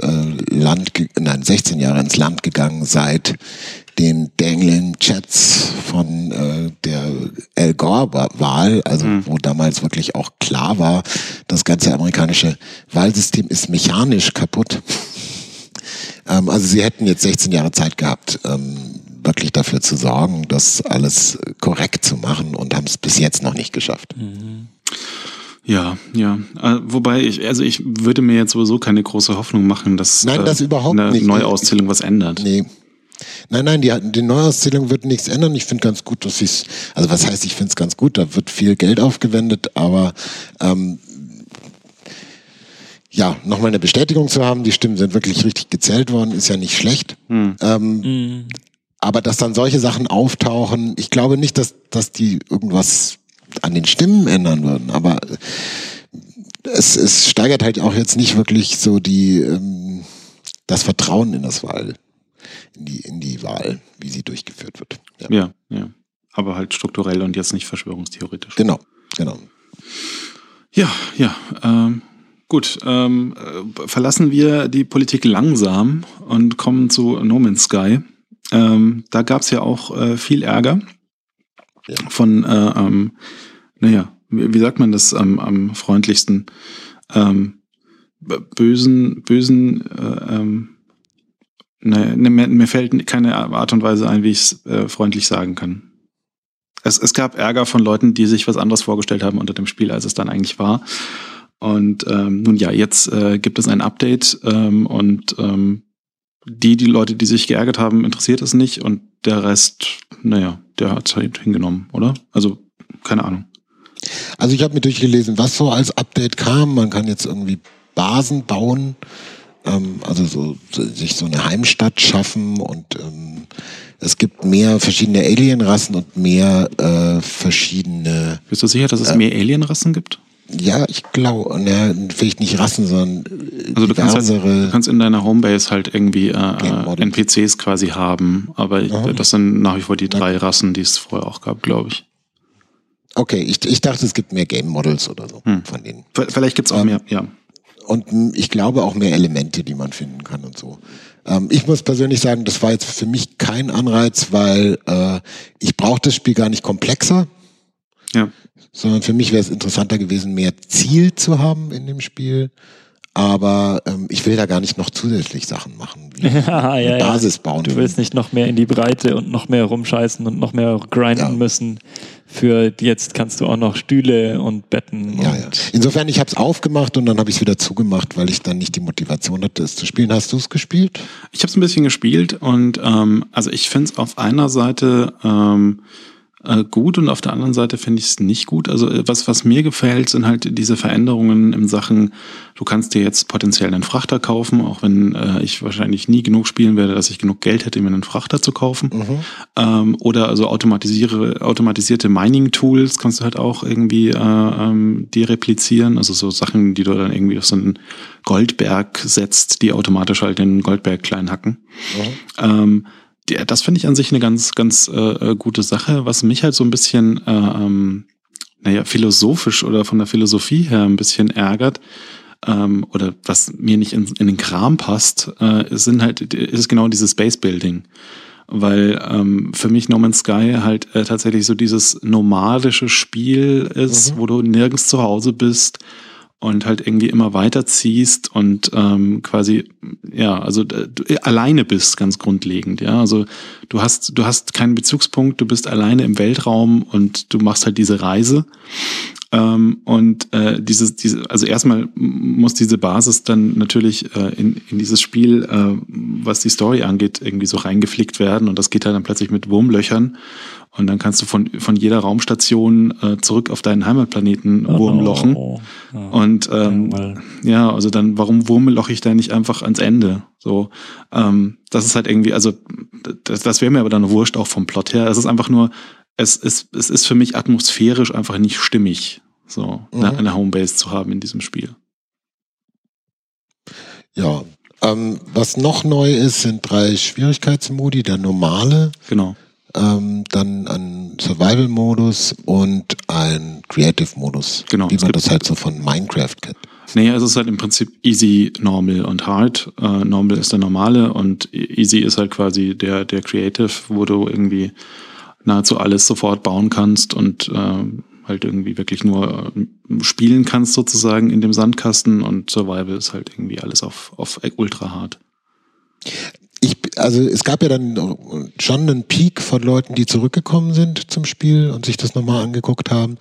Land gegangen seit den dangling Chats von der Al Gore-Wahl, also wo damals wirklich auch klar war, das ganze amerikanische Wahlsystem ist mechanisch kaputt. Also sie hätten jetzt 16 Jahre Zeit gehabt, wirklich dafür zu sorgen, das alles korrekt zu machen, und haben es bis jetzt noch nicht geschafft. Ja. Wobei ich würde mir jetzt sowieso keine große Hoffnung machen, dass das überhaupt eine nicht. Neuauszählung was ändert. Nee. Nein, die Neuauszählung wird nichts ändern. Ich finde ganz gut, dass ich finde es ganz gut, da wird viel Geld aufgewendet, aber nochmal eine Bestätigung zu haben, die Stimmen sind wirklich richtig gezählt worden, ist ja nicht schlecht. Aber dass dann solche Sachen auftauchen, ich glaube nicht, dass die irgendwas an den Stimmen ändern würden, aber es steigert halt auch jetzt nicht wirklich so das Vertrauen in das in die Wahl, wie sie durchgeführt wird. Ja. Aber halt strukturell und jetzt nicht verschwörungstheoretisch. Genau. Ja. Gut, verlassen wir die Politik langsam und kommen zu No Man's Sky. Da gab es ja auch viel Ärger von, wie sagt man das am freundlichsten? Mir fällt keine Art und Weise ein, wie ich es freundlich sagen kann. Es gab Ärger von Leuten, die sich was anderes vorgestellt haben unter dem Spiel, als es dann eigentlich war. Und jetzt gibt es ein Update und die Leute, die sich geärgert haben, interessiert es nicht, und der Rest, der hat es halt hingenommen, oder? Also, keine Ahnung. Also ich habe mir durchgelesen, was so als Update kam. Man kann jetzt irgendwie Basen bauen, sich so eine Heimstadt schaffen, und es gibt mehr verschiedene Alienrassen und mehr verschiedene... Bist du sicher, dass es mehr Alienrassen gibt? Ja, ich glaube, vielleicht nicht Rassen, sondern also du kannst in deiner Homebase halt irgendwie NPCs quasi haben, aber das sind nach wie vor die 3 Rassen, die es vorher auch gab, glaube ich. Okay, ich dachte, es gibt mehr Game Models oder so von denen. Vielleicht gibt es auch mehr, ja. Und ich glaube auch mehr Elemente, die man finden kann und so. Ich muss persönlich sagen, das war jetzt für mich kein Anreiz, weil ich brauche das Spiel gar nicht komplexer. Ja. Sondern für mich wäre es interessanter gewesen, mehr Ziel zu haben in dem Spiel. Aber ich will da gar nicht noch zusätzlich Sachen machen, wie eine Basis bauen. Du willst nicht noch mehr in die Breite und noch mehr rumscheißen und noch mehr grinden müssen. Für jetzt kannst du auch noch Stühle und Betten. Ja. Insofern, ich habe es aufgemacht und dann habe ich es wieder zugemacht, weil ich dann nicht die Motivation hatte, es zu spielen. Hast du es gespielt? Ich habe es ein bisschen gespielt und also ich finde es auf einer Seite gut und auf der anderen Seite finde ich es nicht gut. Also was mir gefällt, sind halt diese Veränderungen in Sachen, du kannst dir jetzt potenziell einen Frachter kaufen, auch wenn ich wahrscheinlich nie genug spielen werde, dass ich genug Geld hätte, mir einen Frachter zu kaufen. Oder also automatisierte Mining-Tools kannst du halt auch irgendwie dereplizieren. Also so Sachen, die du dann irgendwie auf so einen Goldberg setzt, die automatisch halt den Goldberg klein hacken. Das finde ich an sich eine ganz gute Sache. Was mich halt so ein bisschen, philosophisch oder von der Philosophie her ein bisschen ärgert, oder was mir nicht in den Kram passt, ist genau dieses Base-Building. Weil für mich No Man's Sky halt tatsächlich so dieses nomadische Spiel ist, wo du nirgends zu Hause bist und halt irgendwie immer weiterziehst und quasi, du alleine bist, ganz grundlegend, ja. Also du hast keinen Bezugspunkt, du bist alleine im Weltraum und du machst halt diese Reise. Also erstmal muss diese Basis dann natürlich in dieses Spiel, was die Story angeht, irgendwie so reingeflickt werden und das geht halt dann plötzlich mit Wurmlöchern. Und dann kannst du von jeder Raumstation zurück auf deinen Heimatplaneten wurmlochen. Und also dann, warum wurmloche ich da nicht einfach ans Ende? So, das ist halt irgendwie, also das wäre mir aber dann wurscht auch vom Plot her. Es ist einfach nur, es ist für mich atmosphärisch einfach nicht stimmig, so eine Homebase zu haben in diesem Spiel. Ja, was noch neu ist, sind 3 Schwierigkeitsmodi. Der normale. Genau. Dann ein Survival-Modus und ein Creative-Modus. Genau. Wie man das halt so von Minecraft kennt. Naja, es ist halt im Prinzip Easy, Normal und Hard. Normal ist der normale und Easy ist halt quasi der Creative, wo du irgendwie nahezu alles sofort bauen kannst und halt irgendwie wirklich nur spielen kannst sozusagen in dem Sandkasten und Survival ist halt irgendwie alles auf ultra hard. Also es gab ja dann schon einen Peak von Leuten, die zurückgekommen sind zum Spiel und sich das nochmal angeguckt haben.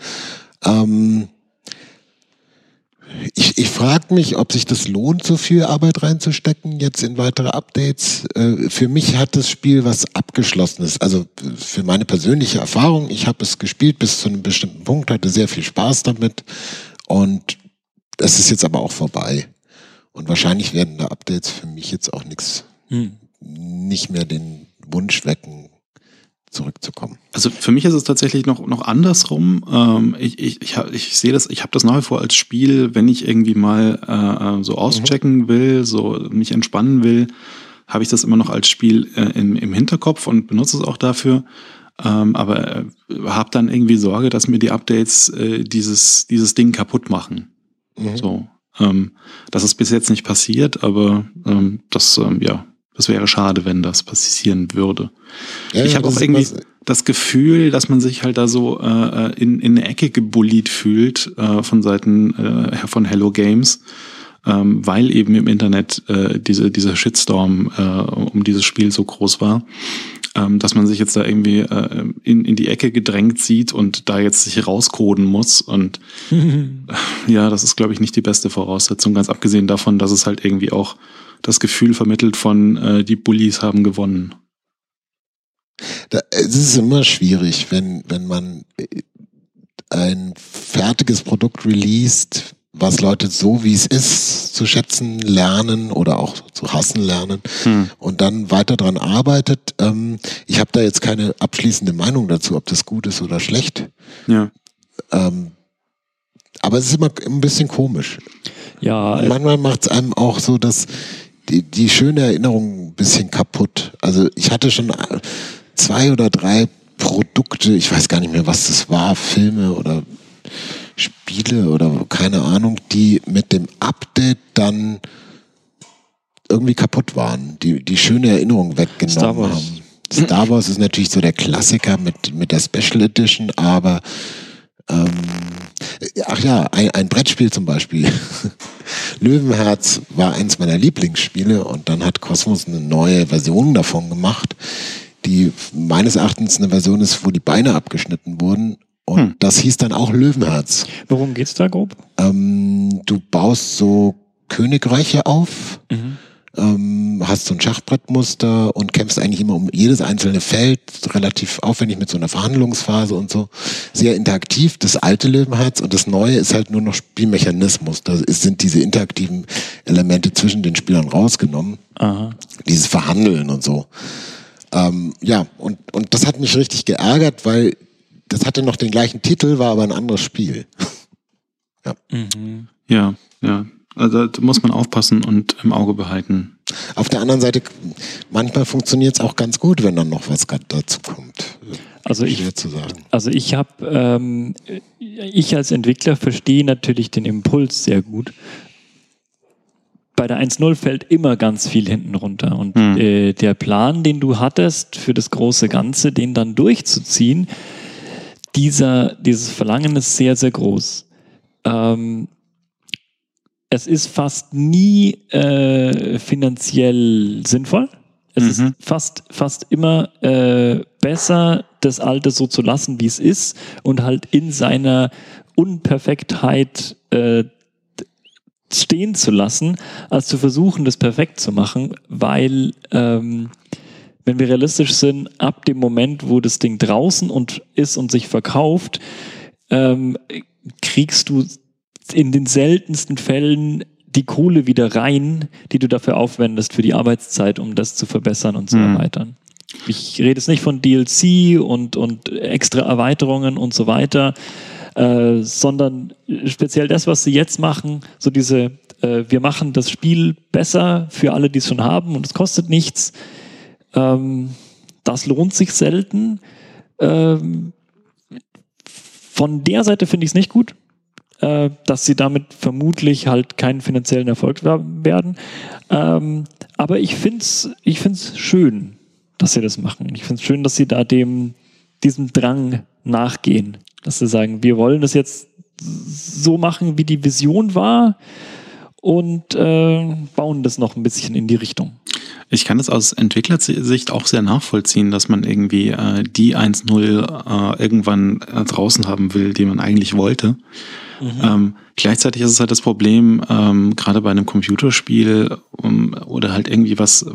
Ich frage mich, ob sich das lohnt, so viel Arbeit reinzustecken, jetzt in weitere Updates. Für mich hat das Spiel was Abgeschlossenes. Also für meine persönliche Erfahrung, ich habe es gespielt bis zu einem bestimmten Punkt, hatte sehr viel Spaß damit und es ist jetzt aber auch vorbei. Und wahrscheinlich werden da Updates für mich jetzt auch nicht mehr den Wunsch wecken, zurückzukommen. Also für mich ist es tatsächlich noch andersrum. Ich sehe das, ich habe das nach wie vor als Spiel, wenn ich irgendwie mal so auschecken will, so mich entspannen will, habe ich das immer noch als Spiel im Hinterkopf und benutze es auch dafür. Aber habe dann irgendwie Sorge, dass mir die Updates dieses Ding kaputt machen. So, das ist bis jetzt nicht passiert, aber das wäre schade, wenn das passieren würde. Ja, ich habe auch irgendwie das Gefühl, dass man sich halt da so in eine Ecke gebullied fühlt von Seiten von Hello Games, weil eben im Internet dieser Shitstorm um dieses Spiel so groß war, dass man sich jetzt da irgendwie in die Ecke gedrängt sieht und da jetzt sich rauskoden muss und ja, das ist, glaube ich, nicht die beste Voraussetzung, ganz abgesehen davon, dass es halt irgendwie auch das Gefühl vermittelt von, die Bullies haben gewonnen. Es ist immer schwierig, wenn man ein fertiges Produkt released, was Leute so wie es ist zu schätzen lernen oder auch zu hassen lernen und dann weiter dran arbeitet. Ich habe da jetzt keine abschließende Meinung dazu, ob das gut ist oder schlecht. Ja. Aber es ist immer ein bisschen komisch. Ja. Manchmal macht es einem auch so, dass die schöne Erinnerung ein bisschen kaputt. Also ich hatte schon 2 oder 3 Produkte, ich weiß gar nicht mehr, was das war, Filme oder Spiele oder keine Ahnung, die mit dem Update dann irgendwie kaputt waren, die schöne Erinnerung weggenommen haben. Star Wars ist natürlich so der Klassiker mit der Special Edition, aber ein Brettspiel zum Beispiel. Löwenherz war eins meiner Lieblingsspiele und dann hat Kosmos eine neue Version davon gemacht, die meines Erachtens eine Version ist, wo die Beine abgeschnitten wurden. Und das hieß dann auch Löwenherz. Worum geht's da grob? Du baust so Königreiche auf, hast so ein Schachbrettmuster und kämpfst eigentlich immer um jedes einzelne Feld, relativ aufwendig mit so einer Verhandlungsphase und so. Sehr interaktiv, das alte Löwenherz, und das neue ist halt nur noch Spielmechanismus. Da sind diese interaktiven Elemente zwischen den Spielern rausgenommen. Aha. Dieses Verhandeln und so. Und das hat mich richtig geärgert, weil das hatte noch den gleichen Titel, war aber ein anderes Spiel. Ja. Also da muss man aufpassen und im Auge behalten. Auf der anderen Seite, manchmal funktioniert es auch ganz gut, wenn dann noch was dazu kommt. Schwer zu sagen. Also ich als Entwickler verstehe natürlich den Impuls sehr gut. Bei der 1.0 fällt immer ganz viel hinten runter. Und der Plan, den du hattest für das große Ganze, den dann durchzuziehen, dieses Verlangen ist sehr, sehr groß. Es ist fast nie finanziell sinnvoll. Es ist fast immer besser, das Alte so zu lassen, wie es ist, und halt in seiner Unperfektheit stehen zu lassen, als zu versuchen, das perfekt zu machen, weil wenn wir realistisch sind, ab dem Moment, wo das Ding draußen ist und sich verkauft, kriegst du in den seltensten Fällen die Kohle wieder rein, die du dafür aufwendest für die Arbeitszeit, um das zu verbessern und zu erweitern. Ich rede jetzt nicht von DLC und extra Erweiterungen und so weiter, sondern speziell das, was sie jetzt machen, so wir machen das Spiel besser für alle, die es schon haben, und es kostet nichts. Das lohnt sich selten. Von der Seite finde ich es nicht gut, dass sie damit vermutlich halt keinen finanziellen Erfolg werden. Aber ich find's schön, dass sie das machen. Ich finde es schön, dass sie da diesem Drang nachgehen. Dass sie sagen, wir wollen das jetzt so machen, wie die Vision war, und bauen das noch ein bisschen in die Richtung. Ich kann das aus Entwicklersicht auch sehr nachvollziehen, dass man irgendwie die 1.0 irgendwann draußen haben will, die man eigentlich wollte. Gleichzeitig ist es halt das Problem, gerade bei einem Computerspiel oder halt irgendwie was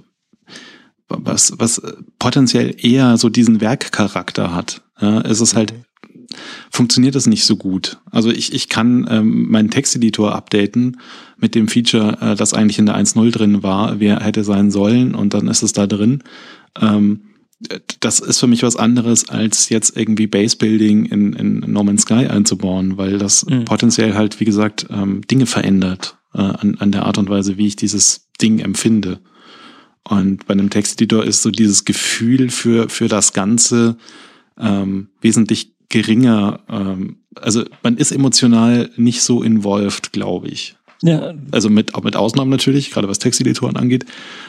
potenziell eher so diesen Werkcharakter hat. Es ist halt, funktioniert das nicht so gut. Also ich kann meinen Texteditor updaten mit dem Feature, das eigentlich in der 1.0 drin war, wer hätte sein sollen, und dann ist es da drin. Das ist für mich was anderes, als jetzt irgendwie Base-Building in No Man's Sky einzubauen, weil das potenziell halt, wie gesagt, Dinge verändert an der Art und Weise, wie ich dieses Ding empfinde. Und bei einem Texteditor ist so dieses Gefühl für das Ganze wesentlich geringer. Also man ist emotional nicht so involved, glaube ich. Ja. Also mit Ausnahmen natürlich, gerade was Texteditoren angeht.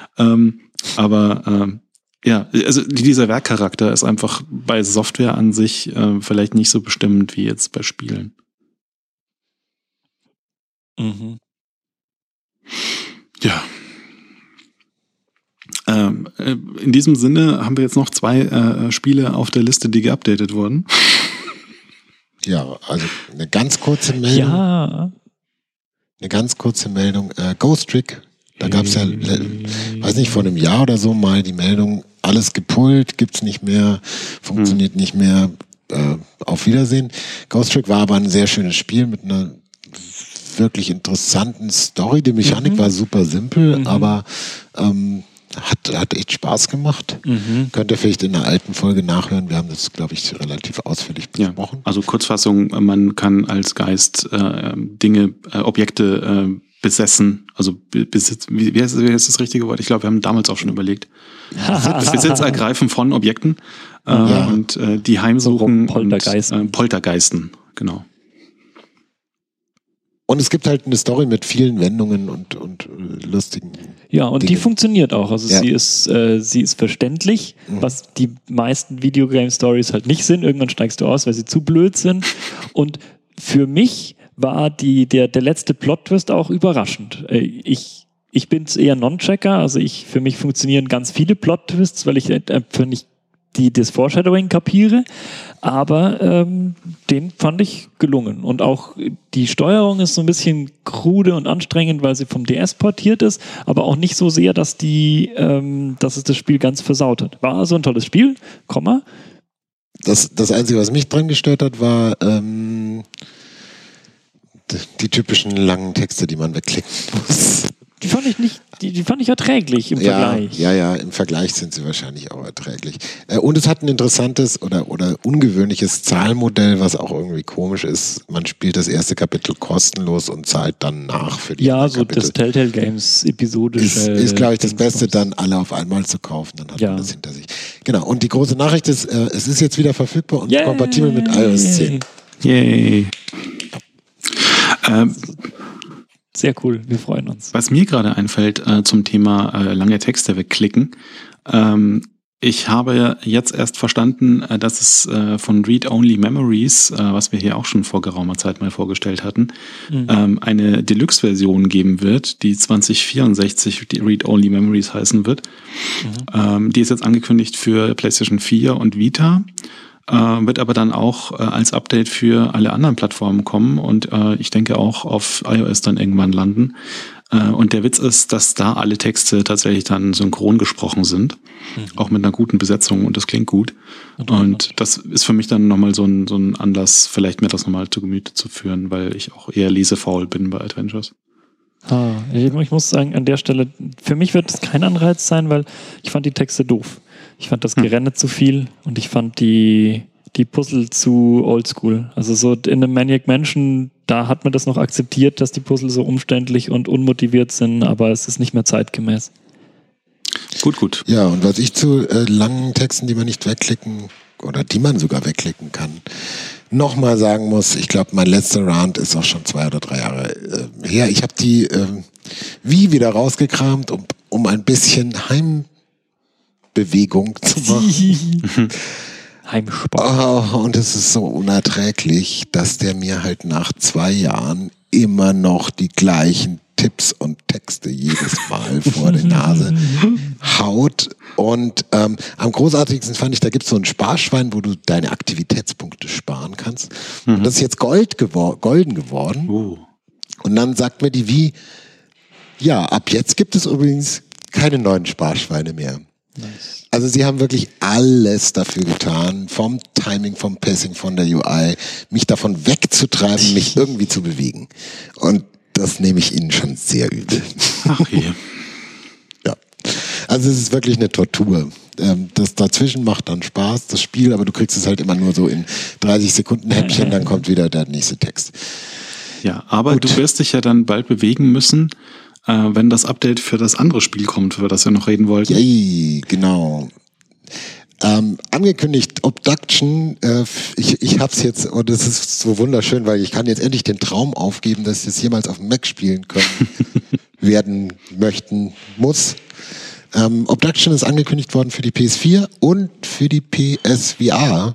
Ja, also dieser Werkcharakter ist einfach bei Software an sich vielleicht nicht so bestimmend wie jetzt bei Spielen. Ja. In diesem Sinne haben wir jetzt noch 2 Spiele auf der Liste, die geupdatet wurden. Ja, also eine ganz kurze Meldung. Ja. Eine ganz kurze Meldung. Ghost Trick. Da gab es ja, weiß nicht, vor einem Jahr oder so mal die Meldung, alles gepullt, gibt's nicht mehr, funktioniert nicht mehr, auf Wiedersehen. Ghost Trick war aber ein sehr schönes Spiel mit einer wirklich interessanten Story. Die Mechanik war super simpel, aber hat echt Spaß gemacht. Könnt ihr vielleicht in einer alten Folge nachhören. Wir haben das, glaube ich, relativ ausführlich besprochen. Ja, also Kurzfassung, man kann als Geist Objekte besessen, also Besitz, wie heißt das richtige Wort? Ich glaube, wir haben damals auch schon überlegt. Besitz ergreifen von Objekten und die heimsuchen. Poltergeisten. Poltergeisten, genau. Und es gibt halt eine Story mit vielen Wendungen und lustigen. Ja, und Dingen. Die funktioniert auch. Also sie ist verständlich, was die meisten Videogame-Stories halt nicht sind. Irgendwann steigst du aus, weil sie zu blöd sind. Und für mich war der letzte Plot-Twist auch überraschend. Ich bin eher Non-Checker, also für mich funktionieren ganz viele Plot-Twists, weil ich einfach nicht das Foreshadowing kapiere, aber den fand ich gelungen. Und auch die Steuerung ist so ein bisschen krude und anstrengend, weil sie vom DS portiert ist, aber auch nicht so sehr, dass es das Spiel ganz versaut hat. War also ein tolles Spiel, Das Einzige, was mich dran gestört hat, war die typischen langen Texte, die man wegklicken muss. Die fand ich erträglich im Vergleich. Ja, im Vergleich sind sie wahrscheinlich auch erträglich. Und es hat ein interessantes oder ungewöhnliches Zahlmodell, was auch irgendwie komisch ist. Man spielt das erste Kapitel kostenlos und zahlt dann nach für die so Kapitel. Das Telltale Games episodische. Ist glaube ich, das Beste, dann alle auf einmal zu kaufen. Dann hat man das hinter sich. Genau. Und die große Nachricht ist, es ist jetzt wieder verfügbar und kompatibel mit iOS 10. Yay. Sehr cool, wir freuen uns. Was mir gerade einfällt zum Thema lange Texte wegklicken, ich habe jetzt erst verstanden, dass es von Read-Only Memories, was wir hier auch schon vor geraumer Zeit mal vorgestellt hatten, eine Deluxe-Version geben wird, die 2064 Read-Only Memories heißen wird. Die ist jetzt angekündigt für PlayStation 4 und Vita. Wird aber dann auch als Update für alle anderen Plattformen kommen und ich denke auch auf iOS dann irgendwann landen. Und der Witz ist, dass da alle Texte tatsächlich dann synchron gesprochen sind, auch mit einer guten Besetzung und das klingt gut. Und das ist für mich dann nochmal so ein Anlass, vielleicht mir das nochmal zu Gemüte zu führen, weil ich auch eher lesefaul bin bei Adventures. Ich muss sagen, an der Stelle, für mich wird es kein Anreiz sein, weil ich fand die Texte doof. Ich fand das Gerenne zu viel und ich fand die Puzzle zu oldschool. Also so in einem Maniac Mansion, da hat man das noch akzeptiert, dass die Puzzle so umständlich und unmotiviert sind, aber es ist nicht mehr zeitgemäß. Gut. Ja, und was ich zu langen Texten, die man nicht wegklicken oder die man sogar wegklicken kann, nochmal sagen muss, ich glaube, mein letzter Rant ist auch schon 2 oder 3 Jahre her. Ich habe die wieder rausgekramt, um ein bisschen Heimbewegung zu machen. Heimsport. Und es ist so unerträglich, dass der mir halt nach 2 Jahren immer noch die gleichen Tipps und Texte jedes Mal vor die Nase haut. Und am großartigsten fand ich, da gibt es so ein Sparschwein, wo du deine Aktivitätspunkte sparen kannst. Und das ist jetzt golden geworden. Und dann sagt mir die ab jetzt gibt es übrigens keine neuen Sparschweine mehr. Nice. Also sie haben wirklich alles dafür getan, vom Timing, vom Pacing, von der UI, mich davon wegzutreiben, mich irgendwie zu bewegen. Und das nehme ich ihnen schon sehr übel. Ach je. Ja. Also es ist wirklich eine Tortur. Das dazwischen macht dann Spaß, das Spiel, aber du kriegst es halt immer nur so in 30 Sekunden Häppchen, dann kommt wieder der nächste Text. Ja, aber du wirst dich ja dann bald bewegen müssen, wenn das Update für das andere Spiel kommt, über das wir noch reden wollten. Yay, genau. Angekündigt, Obduction, ich hab's jetzt, und es ist so wunderschön, weil ich kann jetzt endlich den Traum aufgeben, dass ich das jemals auf dem Mac spielen werden möchten muss. Obduction ist angekündigt worden für die PS4 und für die PSVR.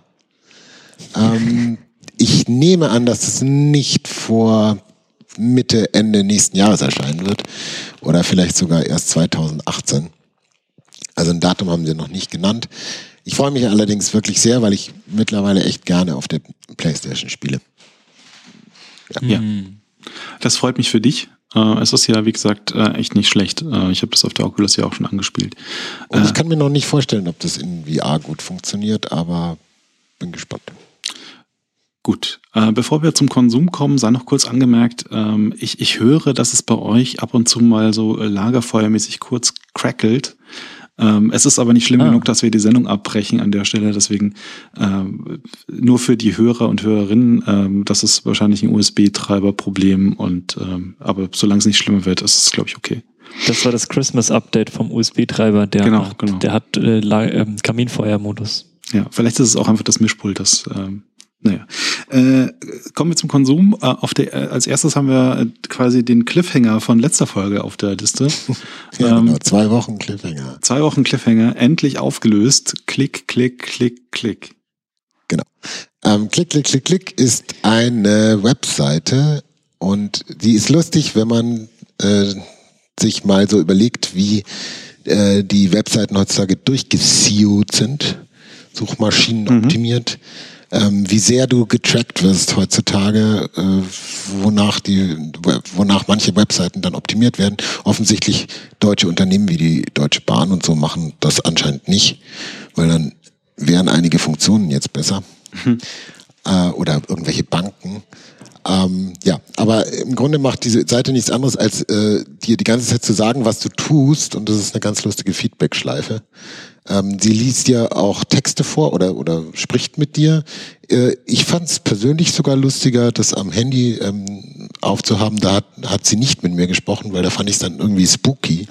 Ich nehme an, dass es nicht vor Mitte, Ende nächsten Jahres erscheinen wird. Oder vielleicht sogar erst 2018. Also ein Datum haben sie noch nicht genannt. Ich freue mich allerdings wirklich sehr, weil ich mittlerweile echt gerne auf der PlayStation spiele. Ja. Das freut mich für dich. Es ist ja, wie gesagt, echt nicht schlecht. Ich habe das auf der Oculus ja auch schon angespielt. Und ich kann mir noch nicht vorstellen, ob das in VR gut funktioniert, aber bin gespannt. Gut, bevor wir zum Konsum kommen, sei noch kurz angemerkt, ich höre, dass es bei euch ab und zu mal so lagerfeuermäßig kurz crackelt. Es ist aber nicht schlimm genug, dass wir die Sendung abbrechen an der Stelle, deswegen nur für die Hörer und Hörerinnen, das ist wahrscheinlich ein USB-Treiber-Problem und aber solange es nicht schlimmer wird, ist es, glaube ich, okay. Das war das Christmas-Update vom USB-Treiber, der hat Kaminfeuer-Modus. Ja, vielleicht ist es auch einfach das Mischpult, das Naja. Kommen wir zum Konsum. Als erstes haben wir quasi den Cliffhanger von letzter Folge auf der Liste. Ja, genau, 2 Wochen Cliffhanger. 2 Wochen Cliffhanger, endlich aufgelöst. Klick, klick, klick, klick. Genau. Klick, klick, klick, klick ist eine Webseite und die ist lustig, wenn man sich mal so überlegt, wie die Webseiten heutzutage durchgeSEOt sind, Suchmaschinen optimiert. Wie sehr du getrackt wirst heutzutage, wonach manche Webseiten dann optimiert werden. Offensichtlich deutsche Unternehmen wie die Deutsche Bahn und so machen das anscheinend nicht, weil dann wären einige Funktionen jetzt besser. Oder irgendwelche Banken. Ja, aber im Grunde macht diese Seite nichts anderes, als dir die ganze Zeit zu sagen, was du tust, und das ist eine ganz lustige Feedback-Schleife. Sie liest dir auch Texte vor oder spricht mit dir. Ich fand es persönlich sogar lustiger, das am Handy aufzuhaben. Da hat sie nicht mit mir gesprochen, weil da fand ich es dann irgendwie spooky.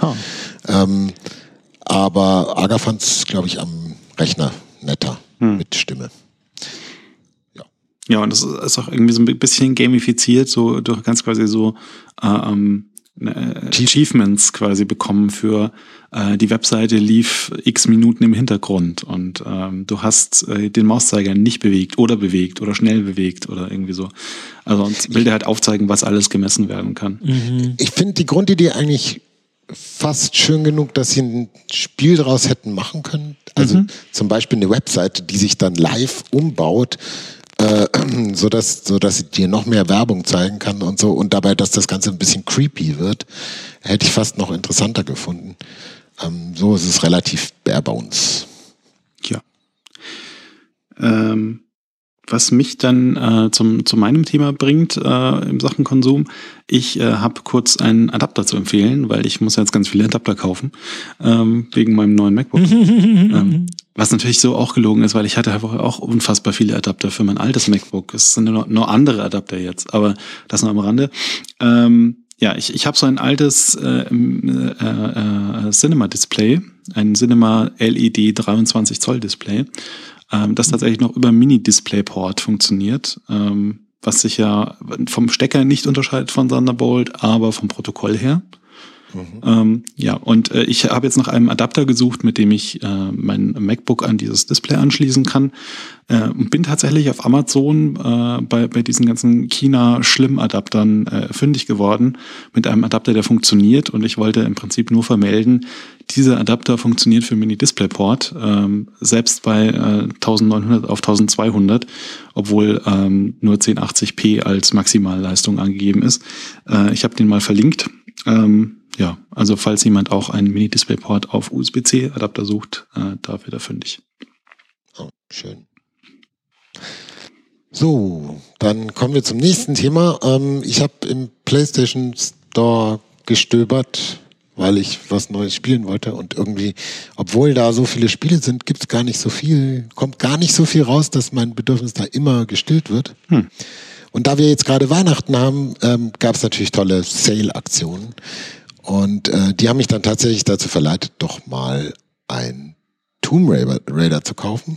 Aber Aga fand es, glaube ich, am Rechner netter mit Stimme. Ja, und das ist auch irgendwie so ein bisschen gamifiziert, so du kannst quasi so Achievements quasi bekommen für die Webseite lief x Minuten im Hintergrund und du hast den Mauszeiger nicht bewegt oder schnell bewegt oder irgendwie so. Also und will dir halt aufzeigen, was alles gemessen werden kann. Ich finde die Grundidee eigentlich fast schön genug, dass sie ein Spiel daraus hätten machen können. Also zum Beispiel eine Webseite, die sich dann live umbaut, sodass sie dir noch mehr Werbung zeigen kann und so, und dabei, dass das Ganze ein bisschen creepy wird, hätte ich fast noch interessanter gefunden. So ist es relativ bare bones. Ja. Was mich dann zu meinem Thema bringt im Sachen Konsum, ich habe kurz einen Adapter zu empfehlen, weil ich muss jetzt ganz viele Adapter kaufen, wegen meinem neuen MacBook. Was natürlich so auch gelogen ist, weil ich hatte einfach auch unfassbar viele Adapter für mein altes MacBook. Es sind nur andere Adapter jetzt, aber das nur am Rande. Ja, ich habe so ein altes Cinema-Display, ein Cinema LED 23 Zoll Display, das tatsächlich noch über Mini-Display-Port funktioniert, was sich ja vom Stecker nicht unterscheidet von Thunderbolt, aber vom Protokoll her. Ja, und ich habe jetzt nach einem Adapter gesucht, mit dem ich mein MacBook an dieses Display anschließen kann, und bin tatsächlich auf Amazon bei diesen ganzen China-Schlimm-Adaptern fündig geworden mit einem Adapter, der funktioniert, und ich wollte im Prinzip nur vermelden, dieser Adapter funktioniert für Mini-Display-Port, selbst bei 1900 auf 1200, obwohl nur 1080p als Maximalleistung angegeben ist. Ich habe den mal verlinkt. Ja, also falls jemand auch einen Mini-Display-Port auf USB-C-Adapter sucht, da wird er fündig. Oh, schön. So, dann kommen wir zum nächsten Thema. Ich habe im PlayStation Store gestöbert, weil ich was Neues spielen wollte, und irgendwie, obwohl da so viele Spiele sind, kommt gar nicht so viel raus, dass mein Bedürfnis da immer gestillt wird. Und da wir jetzt gerade Weihnachten haben, gab es natürlich tolle Sale-Aktionen. Und die haben mich dann tatsächlich dazu verleitet, doch mal ein Tomb Raider zu kaufen.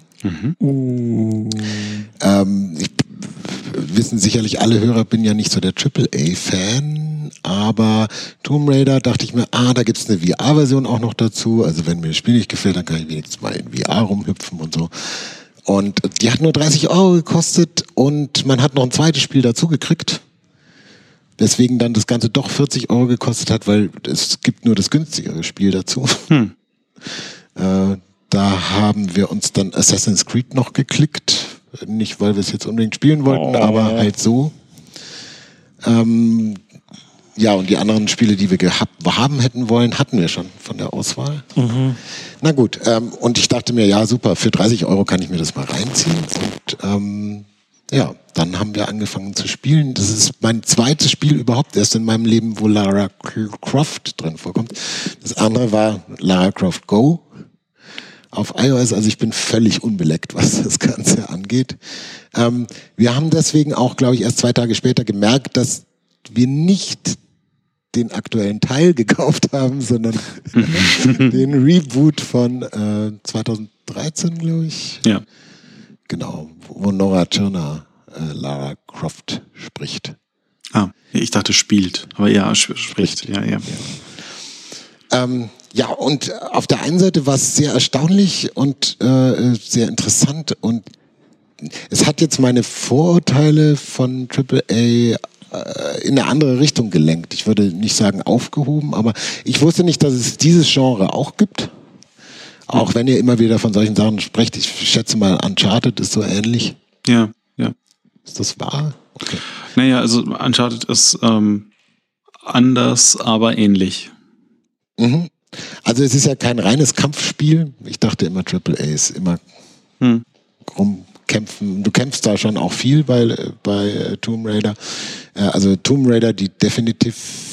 Wissen sicherlich alle Hörer, bin ja nicht so der AAA-Fan, aber Tomb Raider dachte ich mir, da gibt's eine VR-Version auch noch dazu. Also wenn mir das Spiel nicht gefällt, dann kann ich wenigstens mal in VR rumhüpfen und so. Und die hat nur 30 € gekostet und man hat noch ein zweites Spiel dazu gekriegt. Weswegen dann das Ganze doch 40 € gekostet hat, weil es gibt nur das günstigere Spiel dazu. Da haben wir uns dann Assassin's Creed noch geklickt. Nicht, weil wir es jetzt unbedingt spielen wollten, aber halt so. Ja, und die anderen Spiele, die wir haben hätten wollen, hatten wir schon von der Auswahl. Na gut, und ich dachte mir, ja super, für 30 € kann ich mir das mal reinziehen. Und ja, dann haben wir angefangen zu spielen. Das ist mein zweites Spiel überhaupt erst in meinem Leben, wo Lara Croft drin vorkommt. Das andere war Lara Croft Go auf iOS. Also ich bin völlig unbeleckt, was das Ganze angeht. Wir haben deswegen auch, glaube ich, erst 2 Tage später gemerkt, dass wir nicht den aktuellen Teil gekauft haben, sondern den Reboot von 2013, glaube ich. Ja. Genau, wo Nora Tschirner Lara Croft spricht. Ah, ich dachte spielt, aber ja, spricht. Ja. Ja, und auf der einen Seite war es sehr erstaunlich und sehr interessant und es hat jetzt meine Vorurteile von AAA in eine andere Richtung gelenkt. Ich würde nicht sagen aufgehoben, aber ich wusste nicht, dass es dieses Genre auch gibt. Auch wenn ihr immer wieder von solchen Sachen sprecht. Ich schätze mal, Uncharted ist so ähnlich. Ja. Ist das wahr? Okay. Naja, also Uncharted ist anders, aber ähnlich. Mhm. Also es ist ja kein reines Kampfspiel. Ich dachte immer, AAA ist immer rumkämpfen. Du kämpfst da schon auch viel bei Tomb Raider. Also Tomb Raider, die Definitive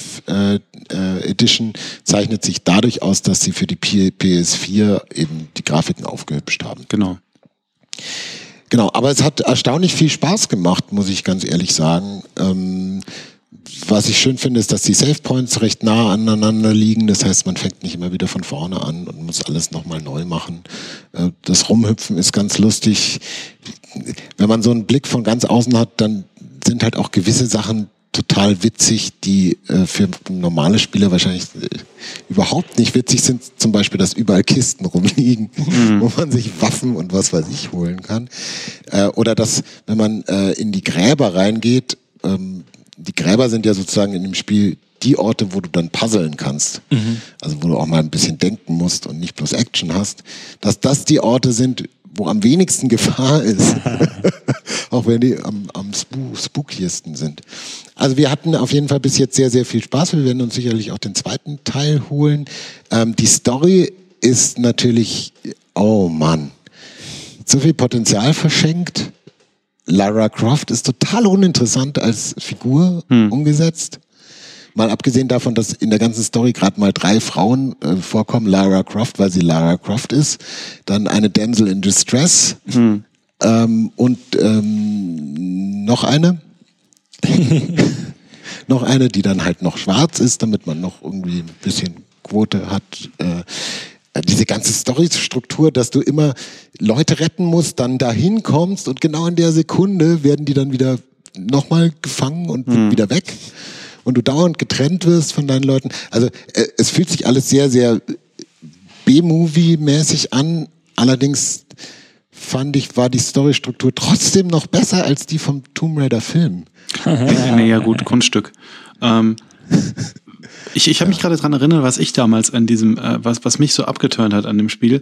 Edition, zeichnet sich dadurch aus, dass sie für die PS4 eben die Grafiken aufgehübscht haben. Genau, aber es hat erstaunlich viel Spaß gemacht, muss ich ganz ehrlich sagen. Was ich schön finde, ist, dass die Save Points recht nah aneinander liegen. Das heißt, man fängt nicht immer wieder von vorne an und muss alles nochmal neu machen. Das Rumhüpfen ist ganz lustig. Wenn man so einen Blick von ganz außen hat, dann sind halt auch gewisse Sachen total witzig, die für normale Spieler wahrscheinlich überhaupt nicht witzig sind. Zum Beispiel, dass überall Kisten rumliegen, wo man sich Waffen und was weiß ich holen kann. Oder dass, wenn man in die Gräber reingeht, die Gräber sind ja sozusagen in dem Spiel die Orte, wo du dann puzzeln kannst. Also wo du auch mal ein bisschen denken musst und nicht bloß Action hast. Dass das die Orte sind, wo am wenigsten Gefahr ist. Auch wenn die am spookiesten sind. Also wir hatten auf jeden Fall bis jetzt sehr, sehr viel Spaß. Wir werden uns sicherlich auch den zweiten Teil holen. Die Story ist natürlich, oh Mann, so viel Potenzial verschenkt. Lara Croft ist total uninteressant als Figur umgesetzt. Mal abgesehen davon, dass in der ganzen Story gerade mal 3 Frauen vorkommen. Lara Croft, weil sie Lara Croft ist. Dann eine Damsel in Distress. Und noch eine. Noch eine, die dann halt noch schwarz ist, damit man noch irgendwie ein bisschen Quote hat. Diese ganze Storystruktur, dass du immer Leute retten musst, dann dahin kommst und genau in der Sekunde werden die dann wieder nochmal gefangen und wieder weg. Und du dauernd getrennt wirst von deinen Leuten. Also es fühlt sich alles sehr, sehr B-Movie-mäßig an. Allerdings fand ich, war die Storystruktur trotzdem noch besser als die vom Tomb Raider-Film. Ja gut, Kunststück. Ich habe mich gerade dran erinnert, was ich damals an diesem, was mich so abgeturnt hat an dem Spiel.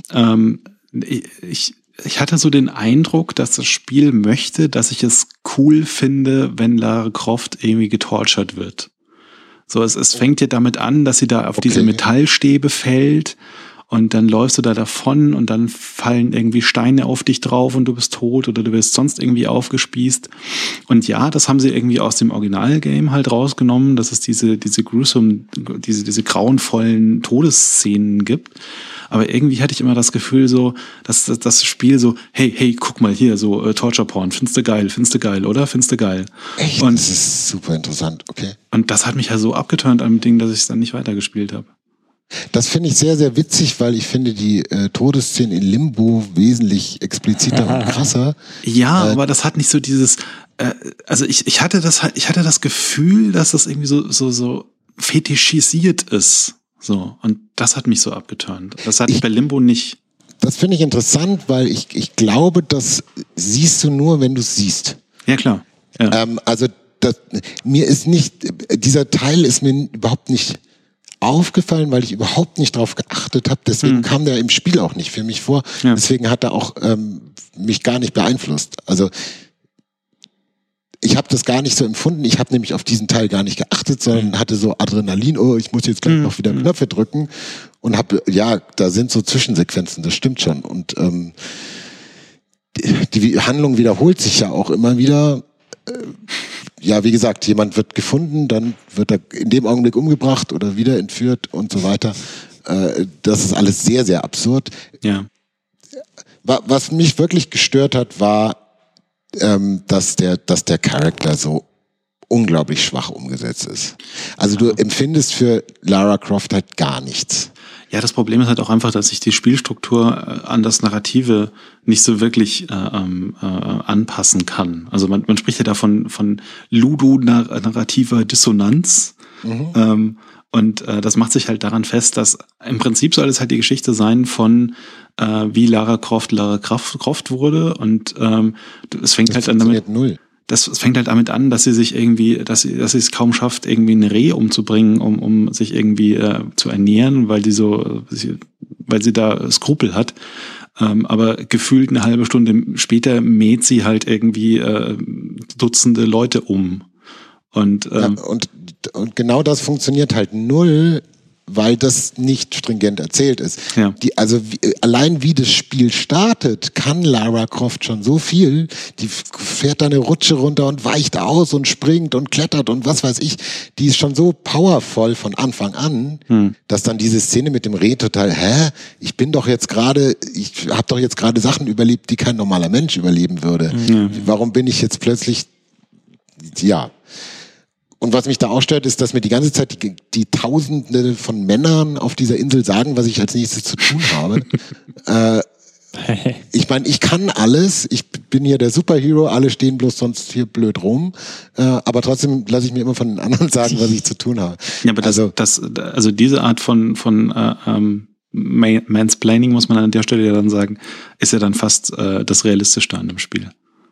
Ich hatte so den Eindruck, dass das Spiel möchte, dass ich es cool finde, wenn Lara Croft irgendwie getortured wird. So, es fängt ja damit an, dass sie da auf diese Metallstäbe fällt und dann läufst du da davon und dann fallen irgendwie Steine auf dich drauf und du bist tot oder du wirst sonst irgendwie aufgespießt. Und ja, das haben sie irgendwie aus dem Originalgame halt rausgenommen, dass es diese gruesome, diese grauenvollen Todesszenen gibt. Aber irgendwie hatte ich immer das Gefühl so, dass das Spiel so, hey, guck mal hier, so Torture Porn, findest du geil, oder? Findest du geil? Echt? Und das ist super interessant, okay. Und das hat mich ja so abgeturnt am Ding, dass ich es dann nicht weitergespielt habe. Das finde ich sehr, sehr witzig, weil ich finde die Todesszenen in Limbo wesentlich expliziter und krasser. Ja, aber das hat nicht so dieses, also ich hatte das Gefühl, dass das irgendwie so fetischisiert ist. So, und das hat mich so abgeturnt. Das hatte ich bei Limbo nicht. Das finde ich interessant, weil ich glaube, das siehst du nur, wenn du es siehst. Ja, klar. Ja. Dieser Teil ist mir überhaupt nicht aufgefallen, weil ich überhaupt nicht drauf geachtet habe. Deswegen kam der im Spiel auch nicht für mich vor. Ja. Deswegen hat er auch mich gar nicht beeinflusst. Also ich habe das gar nicht so empfunden. Ich habe nämlich auf diesen Teil gar nicht geachtet, sondern hatte so Adrenalin, ich muss jetzt gleich noch wieder Knöpfe drücken und da sind so Zwischensequenzen, das stimmt schon. Und die Handlung wiederholt sich ja auch immer wieder. Wie gesagt, jemand wird gefunden, dann wird er in dem Augenblick umgebracht oder wieder entführt und so weiter. Das ist alles sehr, sehr absurd. Ja. Was mich wirklich gestört hat, war, dass der Charakter so unglaublich schwach umgesetzt ist. Also du empfindest für Lara Croft halt gar nichts. Ja, das Problem ist halt auch einfach, dass sich die Spielstruktur an das Narrative nicht so wirklich anpassen kann. Also man spricht ja da von ludonarrativer Dissonanz. Und das macht sich halt daran fest, dass im Prinzip soll es halt die Geschichte sein von wie Lara Croft wurde. Und es fängt halt an damit. Es fängt halt damit an, dass sie sich irgendwie, dass sie es kaum schafft, irgendwie ein Reh umzubringen, um sich irgendwie zu ernähren, weil sie da Skrupel hat. Aber gefühlt eine halbe Stunde später mäht sie halt irgendwie Dutzende Leute um. Und genau das funktioniert halt null, weil das nicht stringent erzählt ist. Ja. Allein wie das Spiel startet, kann Lara Croft schon so viel. Die fährt da eine Rutsche runter und weicht aus und springt und klettert und was weiß ich. Die ist schon so powervoll von Anfang an, dass dann diese Szene mit dem Reh total, ich habe doch jetzt gerade Sachen überlebt, die kein normaler Mensch überleben würde. Warum bin ich jetzt plötzlich, Und was mich da auch stört, ist, dass mir die ganze Zeit die Tausende von Männern auf dieser Insel sagen, was ich als nächstes zu tun habe. Ich meine, ich kann alles. Ich bin hier der Superhero. Alle stehen bloß sonst hier blöd rum. Aber trotzdem lasse ich mir immer von den anderen sagen, was ich zu tun habe. Ja, aber also diese Art von Mansplaining, muss man an der Stelle ja dann sagen, ist ja dann fast das Realistischste an dem Spiel.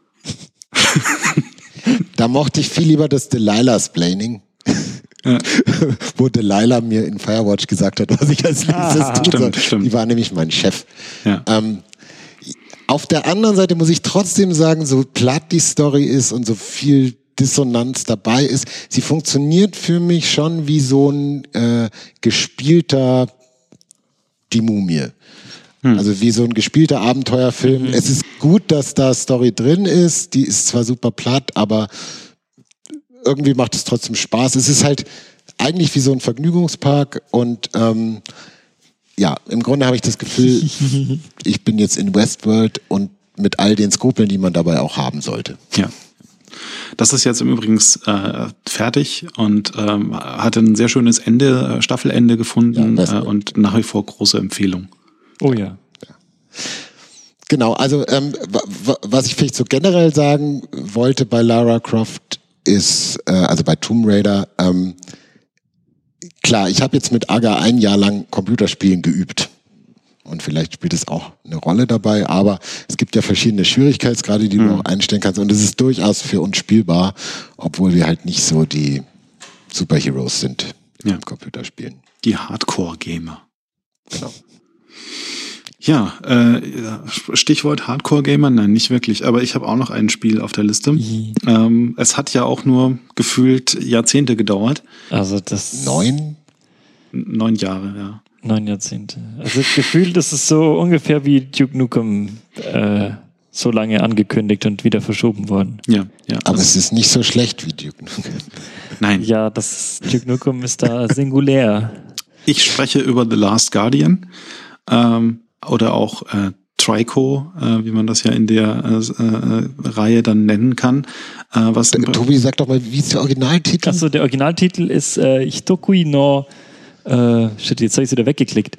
Da mochte ich viel lieber das Delilah-Splaining, wo Delilah mir in Firewatch gesagt hat, was ich als nächstes tun soll. Stimmt. Die war nämlich mein Chef. Ja. Auf der anderen Seite muss ich trotzdem sagen, so platt die Story ist und so viel Dissonanz dabei ist, sie funktioniert für mich schon wie so ein gespielter Die Mumie. Also wie so ein gespielter Abenteuerfilm. Es ist gut, dass da Story drin ist. Die ist zwar super platt, aber irgendwie macht es trotzdem Spaß. Es ist halt eigentlich wie so ein Vergnügungspark und im Grunde habe ich das Gefühl, ich bin jetzt in Westworld und mit all den Skrupeln, die man dabei auch haben sollte. Ja. Das ist jetzt im Übrigen fertig und hatte ein sehr schönes Ende, Staffelende gefunden und nach wie vor große Empfehlung. Oh ja. Genau, also was ich vielleicht so generell sagen wollte bei Lara Croft ist, also bei Tomb Raider, klar, ich habe jetzt mit Aga 1 Jahr lang Computerspielen geübt und vielleicht spielt es auch eine Rolle dabei, aber es gibt ja verschiedene Schwierigkeitsgrade, die du auch einstellen kannst und es ist durchaus für uns spielbar, obwohl wir halt nicht so die Superheroes sind im Computerspielen. Die Hardcore-Gamer. Genau. Ja, Stichwort Hardcore-Gamer, nein, nicht wirklich, aber ich habe auch noch ein Spiel auf der Liste. Es hat ja auch nur gefühlt Jahrzehnte gedauert. Also das... 9 Jahre, ja. 9 Jahrzehnte. Also gefühlt ist es so ungefähr wie Duke Nukem so lange angekündigt und wieder verschoben worden. Ja. Aber es ist nicht so schlecht wie Duke Nukem. Nein. Ja, Duke Nukem ist da singulär. Ich spreche über The Last Guardian. Oder auch Trico, wie man das ja in der Reihe dann nennen kann. Tobi, sag doch mal, wie ist der Originaltitel? Achso, der Originaltitel ist Hitokui no shit, jetzt habe ich es wieder weggeklickt.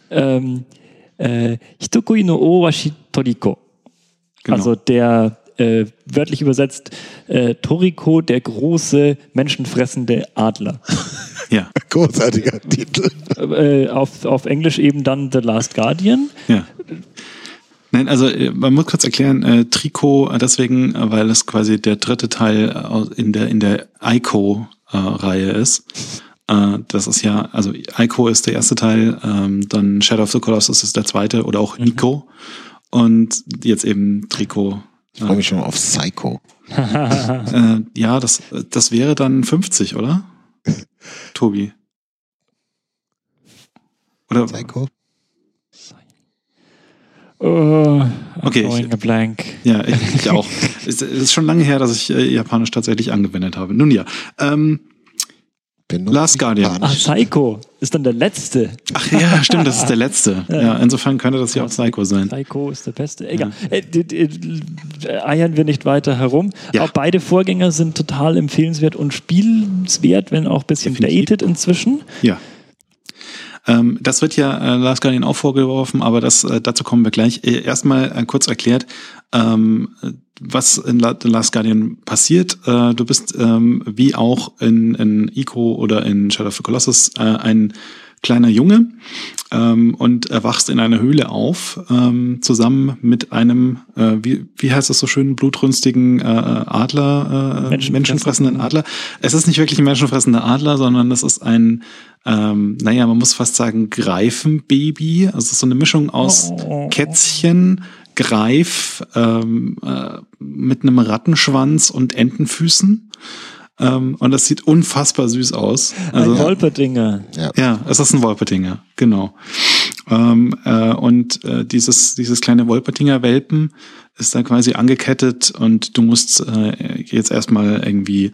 Hitokui no Owashi Toriko. Genau. Also der wörtlich übersetzt Toriko, der große, menschenfressende Adler. Ja. Großartiger Titel. Auf Englisch eben dann The Last Guardian. Ja. Nein, also man muss kurz erklären, Trico deswegen, weil es quasi der dritte Teil in der Ico-Reihe ist. Das ist ja, also Ico ist der erste Teil, dann Shadow of the Colossus ist der zweite oder auch Ico und jetzt eben Trico. Ich freue mich schon auf Psycho. Ja, das wäre dann 50, oder? Tobi. Oder? Psycho? Okay. Blank. Ja, ich auch. Es ist schon lange her, dass ich Japanisch tatsächlich angewendet habe. Nun ja. Last Guardian. Ach, Psycho ist dann der letzte. Ach ja, stimmt, das ist der letzte. Ja, insofern könnte das ja auch Psycho sein. Psycho ist der Beste. Egal. Eiern wir nicht weiter herum. Ja. Auch beide Vorgänger sind total empfehlenswert und spielenswert, wenn auch ein bisschen dated inzwischen. Ja. Das wird ja Last Guardian auch vorgeworfen, aber dazu kommen wir gleich. Erstmal kurz erklärt, was in The Last Guardian passiert. Du bist wie auch in Ico oder in Shadow of the Colossus ein kleiner Junge und erwachst in einer Höhle auf, zusammen mit einem, wie heißt das so schön, blutrünstigen Adler, menschenfressenden Adler. Es ist nicht wirklich ein menschenfressender Adler, sondern es ist ein, man muss fast sagen, Greifenbaby. Also es ist so eine Mischung aus Kätzchen, Greif, mit einem Rattenschwanz und Entenfüßen. Und das sieht unfassbar süß aus. Also, ein Wolperdinger. Ja, es ist ein Wolperdinger, genau. Und dieses kleine Wolperdinger-Welpen ist dann quasi angekettet und du musst jetzt erstmal irgendwie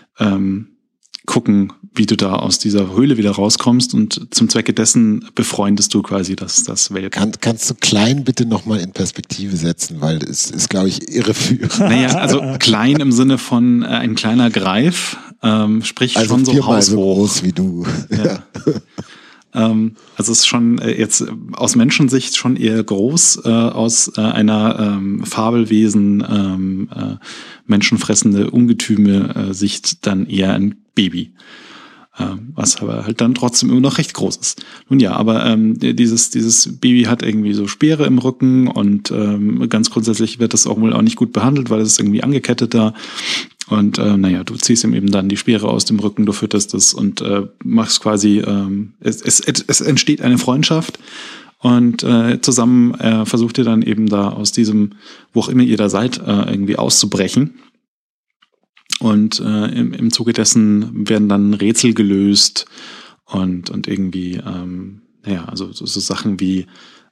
gucken, wie du da aus dieser Höhle wieder rauskommst, und zum Zwecke dessen befreundest du quasi das Welpen. Kannst du klein bitte nochmal in Perspektive setzen, weil es ist, glaube ich, irreführend. Naja, also klein im Sinne von ein kleiner Greif, sprich also schon so haushoch. So groß wie du. Ja. Also es ist schon jetzt aus Menschensicht schon eher groß, aus einer Fabelwesen, menschenfressende Ungetüme Sicht dann eher ein Baby. Was aber halt dann trotzdem immer noch recht groß ist. Nun ja, aber dieses Baby hat irgendwie so Speere im Rücken und ganz grundsätzlich wird das auch wohl auch nicht gut behandelt, weil es ist irgendwie angekettet da. Und du ziehst ihm eben dann die Speere aus dem Rücken, du fütterst es und machst quasi, es entsteht eine Freundschaft. Und zusammen versucht ihr dann eben da aus diesem, wo auch immer ihr da seid, irgendwie auszubrechen. Und im Zuge dessen werden dann Rätsel gelöst und irgendwie, also so Sachen wie,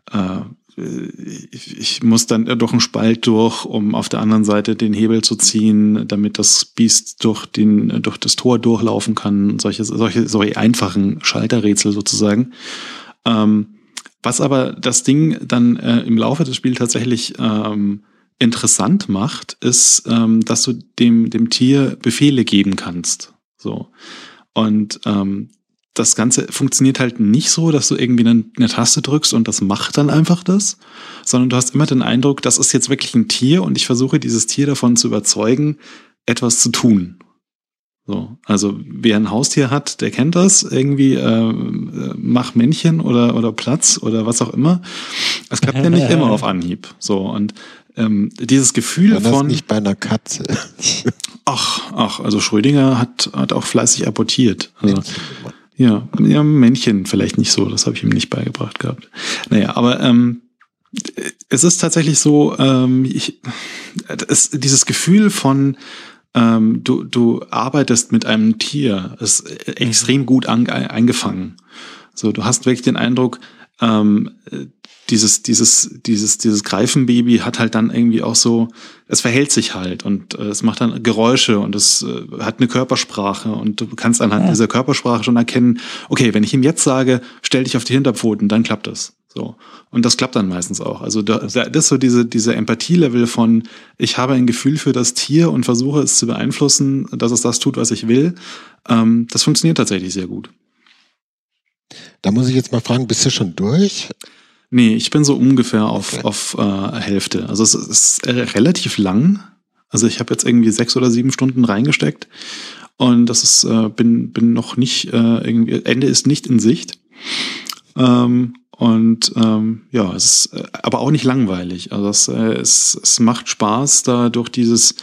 ich muss dann durch einen Spalt durch, um auf der anderen Seite den Hebel zu ziehen, damit das Biest durch das Tor durchlaufen kann. Solche einfachen Schalterrätsel sozusagen. Was aber das Ding dann im Laufe des Spiels tatsächlich interessant macht, ist, dass du dem Tier Befehle geben kannst. So. Und das Ganze funktioniert halt nicht so, dass du irgendwie eine Taste drückst und das macht dann einfach das, sondern du hast immer den Eindruck, das ist jetzt wirklich ein Tier und ich versuche dieses Tier davon zu überzeugen, etwas zu tun. So, also wer ein Haustier hat, der kennt das, irgendwie mach Männchen oder Platz oder was auch immer. Es klappt ja nicht immer auf Anhieb. So, und dieses Gefühl von... Das nicht bei einer Katze. Ach, also Schrödinger hat auch fleißig apportiert. Also, ja, Männchen vielleicht nicht so, das habe ich ihm nicht beigebracht gehabt. Naja, aber es ist tatsächlich so, dieses Gefühl von du arbeitest mit einem Tier, ist extrem gut eingefangen. So, du hast wirklich den Eindruck, dieses Greifenbaby hat halt dann irgendwie auch so, es verhält sich halt und es macht dann Geräusche und es hat eine Körpersprache und du kannst anhand dieser Körpersprache schon erkennen, okay, wenn ich ihm jetzt sage, stell dich auf die Hinterpfoten, dann klappt das. So. Und das klappt dann meistens auch. Also das ist so diese Empathie-Level von, ich habe ein Gefühl für das Tier und versuche es zu beeinflussen, dass es das tut, was ich will. Das funktioniert tatsächlich sehr gut. Da muss ich jetzt mal fragen, bist du schon durch? Nee, ich bin so ungefähr auf Hälfte. Also es ist relativ lang. Also ich habe jetzt irgendwie 6 oder 7 Stunden reingesteckt und das ist bin noch nicht irgendwie, Ende ist nicht in Sicht. Es ist aber auch nicht langweilig. Also es macht Spaß, da durch diese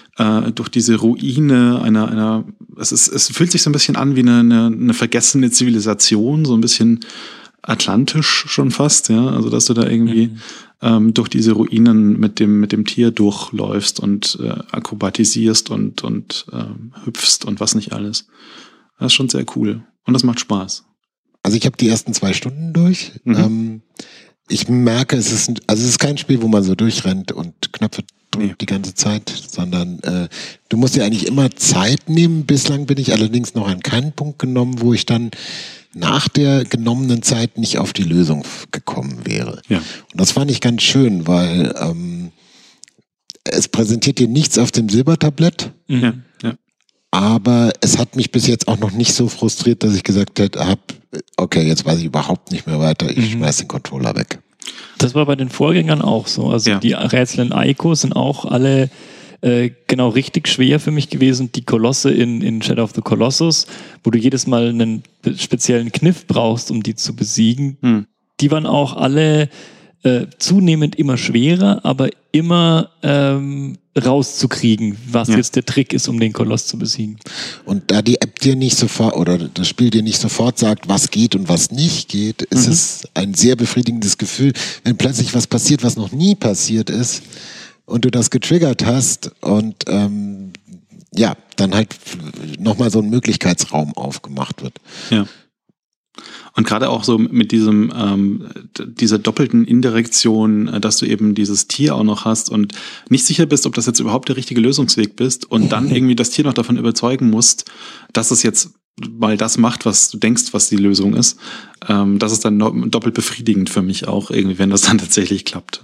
Ruine es fühlt sich so ein bisschen an wie eine vergessene Zivilisation, so ein bisschen atlantisch schon fast, ja. Also dass du da irgendwie durch diese Ruinen mit dem Tier durchläufst und akrobatisierst und hüpfst und was nicht alles. Das ist schon sehr cool und das macht Spaß. Also ich habe die ersten 2 Stunden durch. Ich merke, es ist kein Spiel, wo man so durchrennt und Knöpfe drückt die ganze Zeit, sondern du musst dir eigentlich immer Zeit nehmen. Bislang bin ich allerdings noch an keinen Punkt genommen, wo ich dann nach der genommenen Zeit nicht auf die Lösung gekommen wäre. Ja. Und das fand ich ganz schön, weil es präsentiert dir nichts auf dem Silbertablett. Ja. Aber es hat mich bis jetzt auch noch nicht so frustriert, dass ich gesagt habe, okay, jetzt weiß ich überhaupt nicht mehr weiter, ich schmeiß den Controller weg. Das war bei den Vorgängern auch so. Also die Rätsel in Ico sind auch alle genau richtig schwer für mich gewesen. Die Kolosse in Shadow of the Colossus, wo du jedes Mal einen speziellen Kniff brauchst, um die zu besiegen, die waren auch alle zunehmend immer schwerer, aber immer rauszukriegen, was jetzt der Trick ist, um den Koloss zu besiegen. Und da die App dir nicht sofort oder das Spiel dir nicht sofort sagt, was geht und was nicht geht, ist es ein sehr befriedigendes Gefühl, wenn plötzlich was passiert, was noch nie passiert ist und du das getriggert hast und dann halt nochmal so ein Möglichkeitsraum aufgemacht wird. Ja. Und gerade auch so mit dieser doppelten Indirektion, dass du eben dieses Tier auch noch hast und nicht sicher bist, ob das jetzt überhaupt der richtige Lösungsweg bist und dann irgendwie das Tier noch davon überzeugen musst, dass es jetzt mal das macht, was du denkst, was die Lösung ist. Das ist dann doppelt befriedigend für mich auch irgendwie, wenn das dann tatsächlich klappt.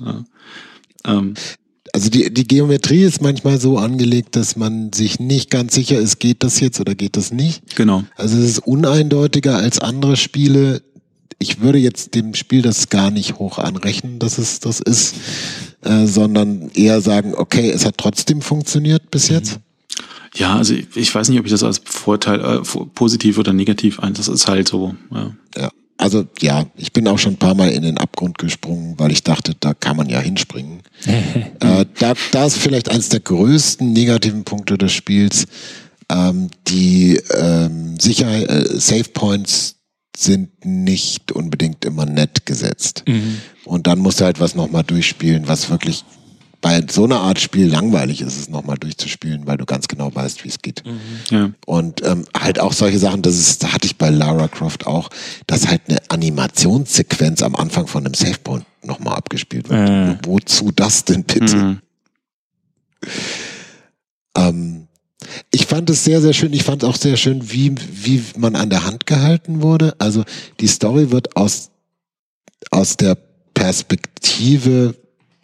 Also die Geometrie ist manchmal so angelegt, dass man sich nicht ganz sicher ist, geht das jetzt oder geht das nicht. Genau. Also es ist uneindeutiger als andere Spiele. Ich würde jetzt dem Spiel das gar nicht hoch anrechnen, dass es das ist, sondern eher sagen, okay, es hat trotzdem funktioniert bis jetzt. Ja, also ich weiß nicht, ob ich das als Vorteil positiv oder negativ das ist halt so. Ja. Also ja, ich bin auch schon ein paar Mal in den Abgrund gesprungen, weil ich dachte, da kann man ja hinspringen. Da ist vielleicht eines der größten negativen Punkte des Spiels. Die Sicherheit, Save Points sind nicht unbedingt immer nett gesetzt. Und dann musst du halt was nochmal durchspielen, was wirklich bei so einer Art Spiel langweilig ist, es nochmal durchzuspielen, weil du ganz genau weißt, wie es geht. Ja. Und halt auch solche Sachen, das hatte ich bei Lara Croft auch, dass halt eine Animationssequenz am Anfang von einem Savepoint nochmal abgespielt wird. Wozu das denn bitte? Ich fand es sehr, sehr schön. Ich fand auch sehr schön, wie man an der Hand gehalten wurde. Also die Story wird aus der Perspektive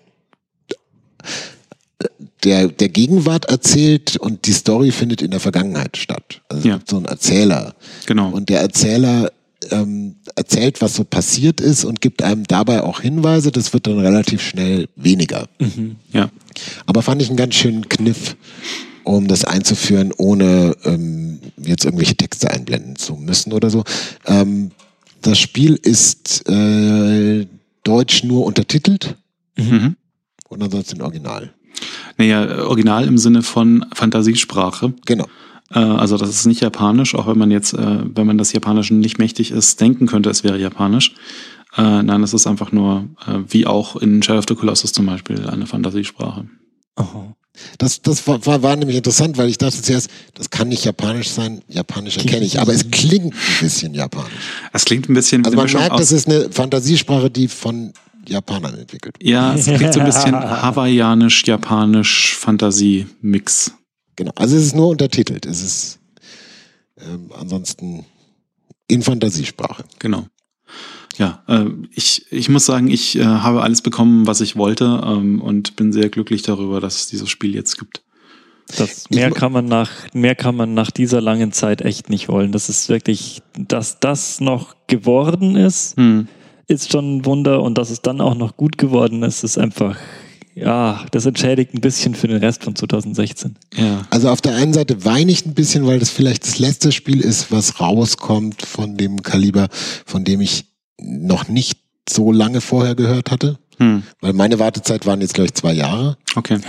der Gegenwart erzählt und die Story findet in der Vergangenheit statt. Also es gibt so einen Erzähler. Genau. Und der Erzähler erzählt, was so passiert ist und gibt einem dabei auch Hinweise. Das wird dann relativ schnell weniger. Ja. Aber fand ich einen ganz schönen Kniff, um das einzuführen, ohne jetzt irgendwelche Texte einblenden zu müssen oder so. Das Spiel ist deutsch nur untertitelt und ansonsten Original. Naja, Original im Sinne von Fantasiesprache. Genau. Also das ist nicht japanisch, auch wenn man jetzt, wenn man das Japanischen nicht mächtig ist, denken könnte, es wäre japanisch. Nein, es ist einfach nur, wie auch in Shadow of the Colossus zum Beispiel, eine Fantasiesprache. Oh. Das war nämlich interessant, weil ich dachte zuerst, das kann nicht japanisch sein, japanisch erkenne ich, aber es klingt ein bisschen japanisch. Es klingt ein bisschen... Also man merkt, das ist eine Fantasiesprache, die von Japanern entwickelt wird. Ja, es klingt so ein bisschen hawaiianisch-japanisch-Fantasie-Mix. Genau, also es ist nur untertitelt, es ist ansonsten in Fantasiesprache. Genau. Ja, ich muss sagen, ich habe alles bekommen, was ich wollte und bin sehr glücklich darüber, dass es dieses Spiel jetzt gibt. Mehr kann man nach dieser langen Zeit echt nicht wollen. Das ist wirklich, dass das noch geworden ist, ist schon ein Wunder und dass es dann auch noch gut geworden ist, ist einfach, ja, das entschädigt ein bisschen für den Rest von 2016. Ja. Also auf der einen Seite weine ich ein bisschen, weil das vielleicht das letzte Spiel ist, was rauskommt von dem Kaliber, von dem ich noch nicht so lange vorher gehört hatte. Weil meine Wartezeit waren jetzt, glaube ich, 2 Jahre. Okay.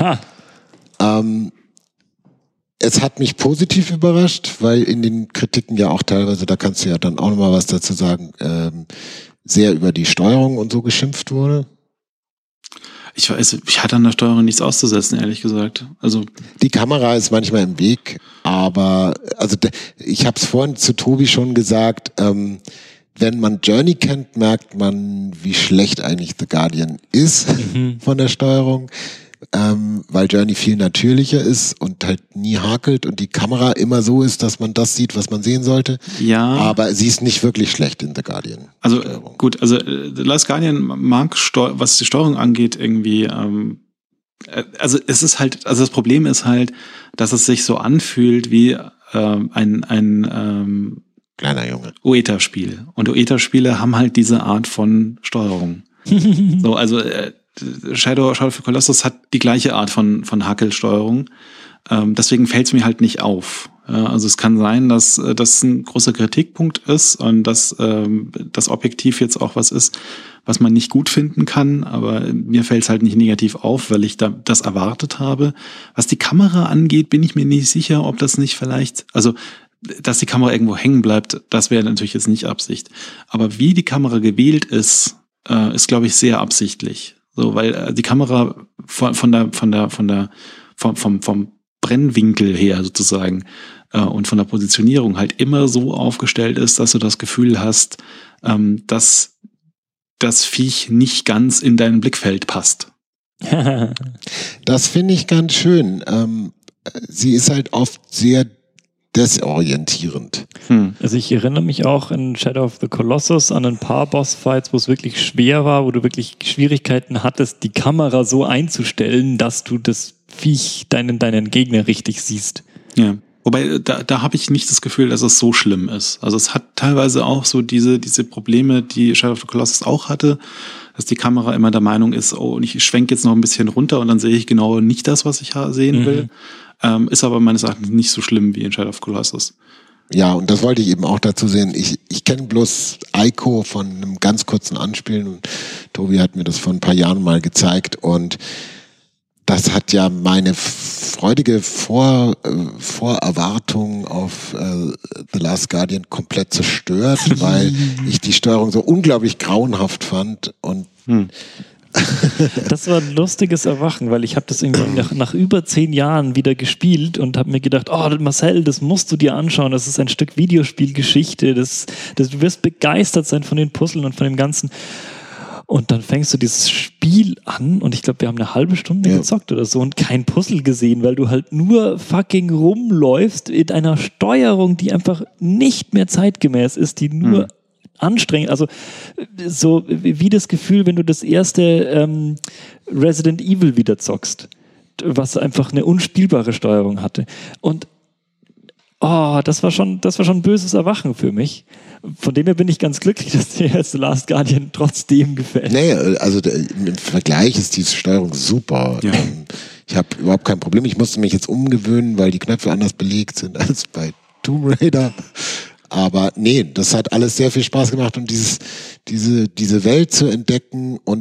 Es hat mich positiv überrascht, weil in den Kritiken ja auch teilweise, da kannst du ja dann auch nochmal was dazu sagen, sehr über die Steuerung und so geschimpft wurde. Ich hatte an der Steuerung nichts auszusetzen, ehrlich gesagt. Also die Kamera ist manchmal im Weg, aber also ich habe es vorhin zu Tobi schon gesagt, wenn man Journey kennt, merkt man, wie schlecht eigentlich The Guardian ist von der Steuerung, weil Journey viel natürlicher ist und halt nie hakelt und die Kamera immer so ist, dass man das sieht, was man sehen sollte. Ja. Aber sie ist nicht wirklich schlecht in The Guardian. Also gut, also The Last Guardian mag, was die Steuerung angeht, irgendwie, also es ist halt, also das Problem ist halt, dass es sich so anfühlt wie ein kleiner Junge. Ueta-Spiel. Und Ueta-Spiele haben halt diese Art von Steuerung. So, also Shadow of the Colossus hat die gleiche Art von Hackelsteuerung. Deswegen fällt es mir halt nicht auf. Also es kann sein, dass das ein großer Kritikpunkt ist und dass das objektiv jetzt auch was ist, was man nicht gut finden kann, aber mir fällt es halt nicht negativ auf, weil ich das erwartet habe. Was die Kamera angeht, bin ich mir nicht sicher, ob das nicht vielleicht, also dass die Kamera irgendwo hängen bleibt, das wäre natürlich jetzt nicht Absicht. Aber wie die Kamera gewählt ist, ist, glaube ich, sehr absichtlich. So, weil die Kamera vom Brennwinkel her sozusagen und von der Positionierung halt immer so aufgestellt ist, dass du das Gefühl hast, dass das Viech nicht ganz in dein Blickfeld passt. Das finde ich ganz schön. Sie ist halt oft sehr desorientierend. Also ich erinnere mich auch in Shadow of the Colossus an ein paar Bossfights, wo es wirklich schwer war, wo du wirklich Schwierigkeiten hattest, die Kamera so einzustellen, dass du das Viech, deinen Gegner richtig siehst. Ja. Wobei, da habe ich nicht das Gefühl, dass es so schlimm ist. Also es hat teilweise auch so diese Probleme, die Shadow of the Colossus auch hatte, dass die Kamera immer der Meinung ist, oh, und ich schwenke jetzt noch ein bisschen runter und dann sehe ich genau nicht das, was ich sehen will. Ist aber meines Erachtens nicht so schlimm wie in Shadow of the Colossus. Ja, und das wollte ich eben auch dazu sehen. Ich kenne bloß Ico von einem ganz kurzen Anspielen und Tobi hat mir das vor ein paar Jahren mal gezeigt und das hat ja meine freudige Vorerwartung auf The Last Guardian komplett zerstört, weil ich die Steuerung so unglaublich grauenhaft fand und Das war ein lustiges Erwachen, weil ich habe das irgendwie nach über 10 Jahren wieder gespielt und habe mir gedacht, oh Marcel, das musst du dir anschauen, das ist ein Stück Videospielgeschichte, du wirst begeistert sein von den Puzzlen und von dem Ganzen. Und dann fängst du dieses Spiel an und ich glaube, wir haben eine halbe Stunde gezockt oder so und kein Puzzle gesehen, weil du halt nur fucking rumläufst in einer Steuerung, die einfach nicht mehr zeitgemäß ist, die nur anstrengend, also so wie das Gefühl, wenn du das erste Resident Evil wieder zockst, was einfach eine unspielbare Steuerung hatte. Und das war schon ein böses Erwachen für mich. Von dem her bin ich ganz glücklich, dass dir The Last Guardian trotzdem gefällt. Nee, also im Vergleich ist diese Steuerung super. Ja. Ich habe überhaupt kein Problem. Ich musste mich jetzt umgewöhnen, weil die Knöpfe anders belegt sind als bei Tomb Raider. Aber nee, das hat alles sehr viel Spaß gemacht und diese Welt zu entdecken und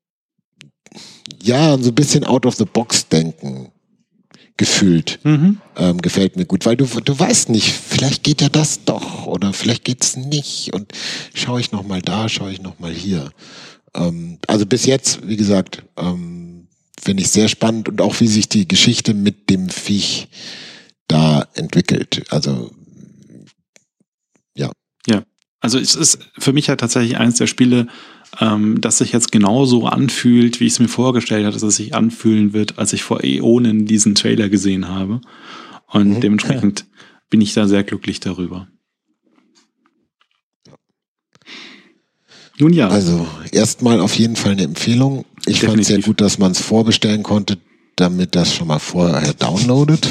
ja, so ein bisschen out of the box denken gefühlt. Gefällt mir gut, weil du weißt nicht, vielleicht geht ja das doch oder vielleicht geht's nicht und schaue ich noch mal da, schaue ich noch mal hier. Also bis jetzt, wie gesagt, finde ich sehr spannend und auch wie sich die Geschichte mit dem Viech da entwickelt. Also ja, also es ist für mich ja tatsächlich eines der Spiele, das sich jetzt genauso anfühlt, wie ich es mir vorgestellt hatte, dass es sich anfühlen wird, als ich vor Äonen diesen Trailer gesehen habe. Und dementsprechend bin ich da sehr glücklich darüber. Nun ja. Also erstmal auf jeden Fall eine Empfehlung. Ich fand es sehr gut, dass man es vorbestellen konnte, damit das schon mal vorher downloadet.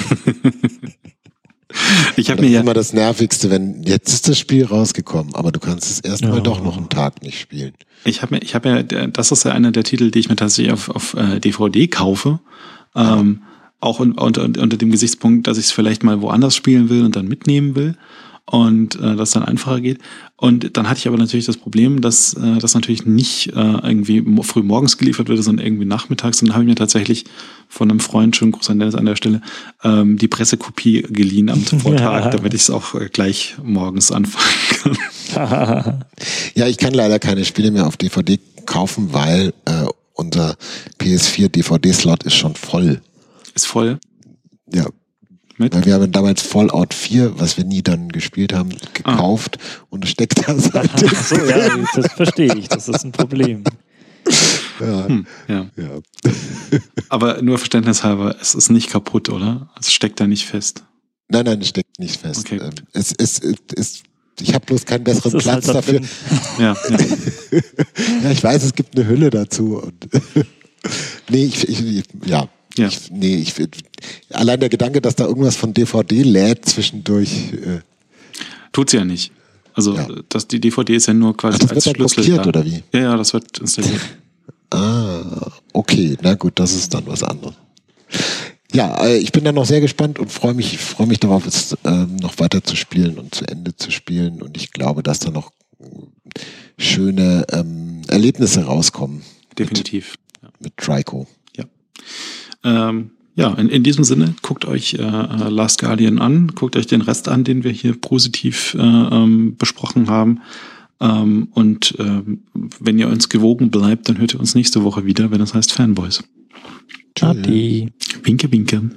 Ich habe mir ja immer das Nervigste, wenn jetzt ist das Spiel rausgekommen, aber du kannst es erstmal doch noch einen Tag nicht spielen. Ich habe ja, das ist ja einer der Titel, die ich mir tatsächlich auf DVD kaufe, auch unter dem Gesichtspunkt, dass ich es vielleicht mal woanders spielen will und dann mitnehmen will und das dann einfacher geht. Und dann hatte ich aber natürlich das Problem, dass das natürlich nicht irgendwie früh morgens geliefert wird, sondern irgendwie nachmittags. Und dann habe ich mir tatsächlich von einem Freund, schönen Gruß an Dennis an der Stelle, die Pressekopie geliehen am Vortag, damit ich es auch gleich morgens anfangen kann. Ja, ich kann leider keine Spiele mehr auf DVD kaufen, weil unser PS4 DVD-Slot ist schon voll. Ist voll? Ja. Weil wir haben damals Fallout 4, was wir nie dann gespielt haben, gekauft und es steckt da seitdem. Ach so, ja, das verstehe ich. Das ist ein Problem. Ja. Aber nur verständnishalber, es ist nicht kaputt, oder? Es steckt da nicht fest. Nein, es steckt nicht fest. Okay. Ich habe bloß keinen besseren Platz halt dafür. Ja. Ja, ich weiß, es gibt eine Hülle dazu. Und allein der Gedanke, dass da irgendwas von DVD lädt zwischendurch. Tut sie ja nicht. Also die DVD ist ja nur quasi das als wird dann Schlüssel blockiert, oder wie? Ja, das wird installiert. Okay, na gut, das ist dann was anderes. Ja, ich bin dann noch sehr gespannt und freue mich darauf, es noch weiter zu spielen und zu Ende zu spielen. Und ich glaube, dass da noch schöne Erlebnisse rauskommen. Definitiv. Mit Trico. Ja. In diesem Sinne, guckt euch Last Guardian an, guckt euch den Rest an, den wir hier positiv besprochen haben. Und wenn ihr uns gewogen bleibt, dann hört ihr uns nächste Woche wieder, wenn es heißt Fanboys. Adi. Winke, winke.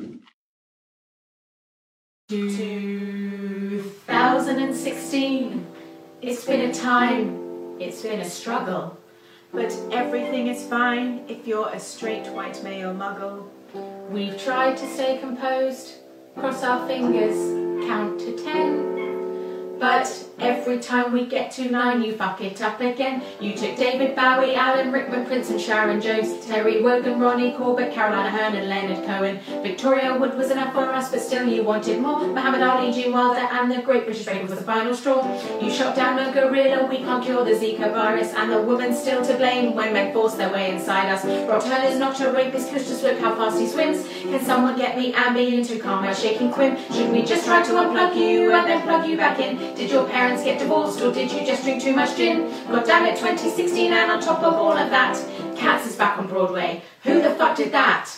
2016. It's been a time. It's been a struggle. But everything is fine if you're a straight white male muggle. We've tried to stay composed, cross our fingers, count to 10. But every time we get to 9, you fuck it up again. You took David Bowie, Alan Rickman, Prince and Sharon Jones, Terry Wogan, Ronnie Corbett, Caroline Aherne and Leonard Cohen. Victoria Wood was enough for us, but still you wanted more. Muhammad Ali, Gene Wilder and the Great British Baker was the final straw. You shot down a gorilla, we can't cure the Zika virus, and the woman's still to blame when men force their way inside us. Rod Turner's not a rapist, cause just look how fast he swims. Can someone get me Ambien to calm my shaking quim? Should we just try to unplug you and then plug you back in? Did your parents get divorced or did you just drink too much gin? God damn it, 2016 and on top of all of that, Cats is back on Broadway. Who the fuck did that?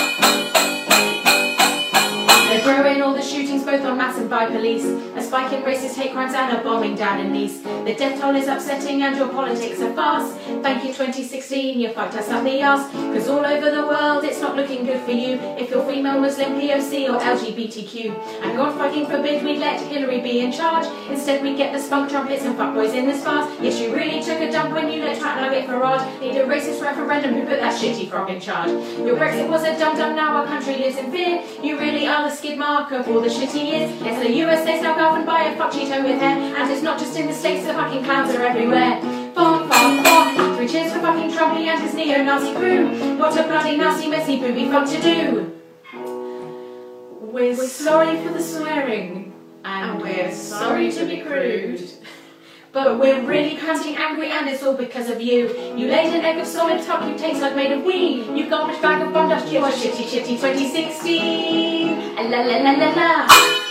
They're throwing all the shootings both en masse and by police. A spike in racist hate crimes and a bombing down in Nice. The death toll is upsetting and your politics are farce. Thank you 2016, you fucked us up the arse. Cause all over the world it's not looking good for you if you're female, Muslim, POC or LGBTQ. And God fucking forbid we let Hillary be in charge. Instead we get the spunk trumpets and fuckboys in the spas. Yes, you really took a dump when you let Twat Nugget Farage need a racist referendum who put that shitty frog in charge. Your Brexit was a dum-dum, now our country lives in fear. You really are the skid mark of all the shitty years. Yes, the USA's now governed by a fuck Cheeto with hair. And it's not just in the States, the fucking clowns are everywhere. Bonk, bonk, bonk. 3 cheers for fucking Trumpy and his neo-Nazi crew. What a bloody nasty, messy, booby fuck to do. We're sorry for the swearing. And we're sorry to be crude. But we're really cunting angry and it's all because of you. You laid an egg of solid talk, you taste like made of weed. You garbage bag of bomb dust, you're shitty 2016. La la la la la.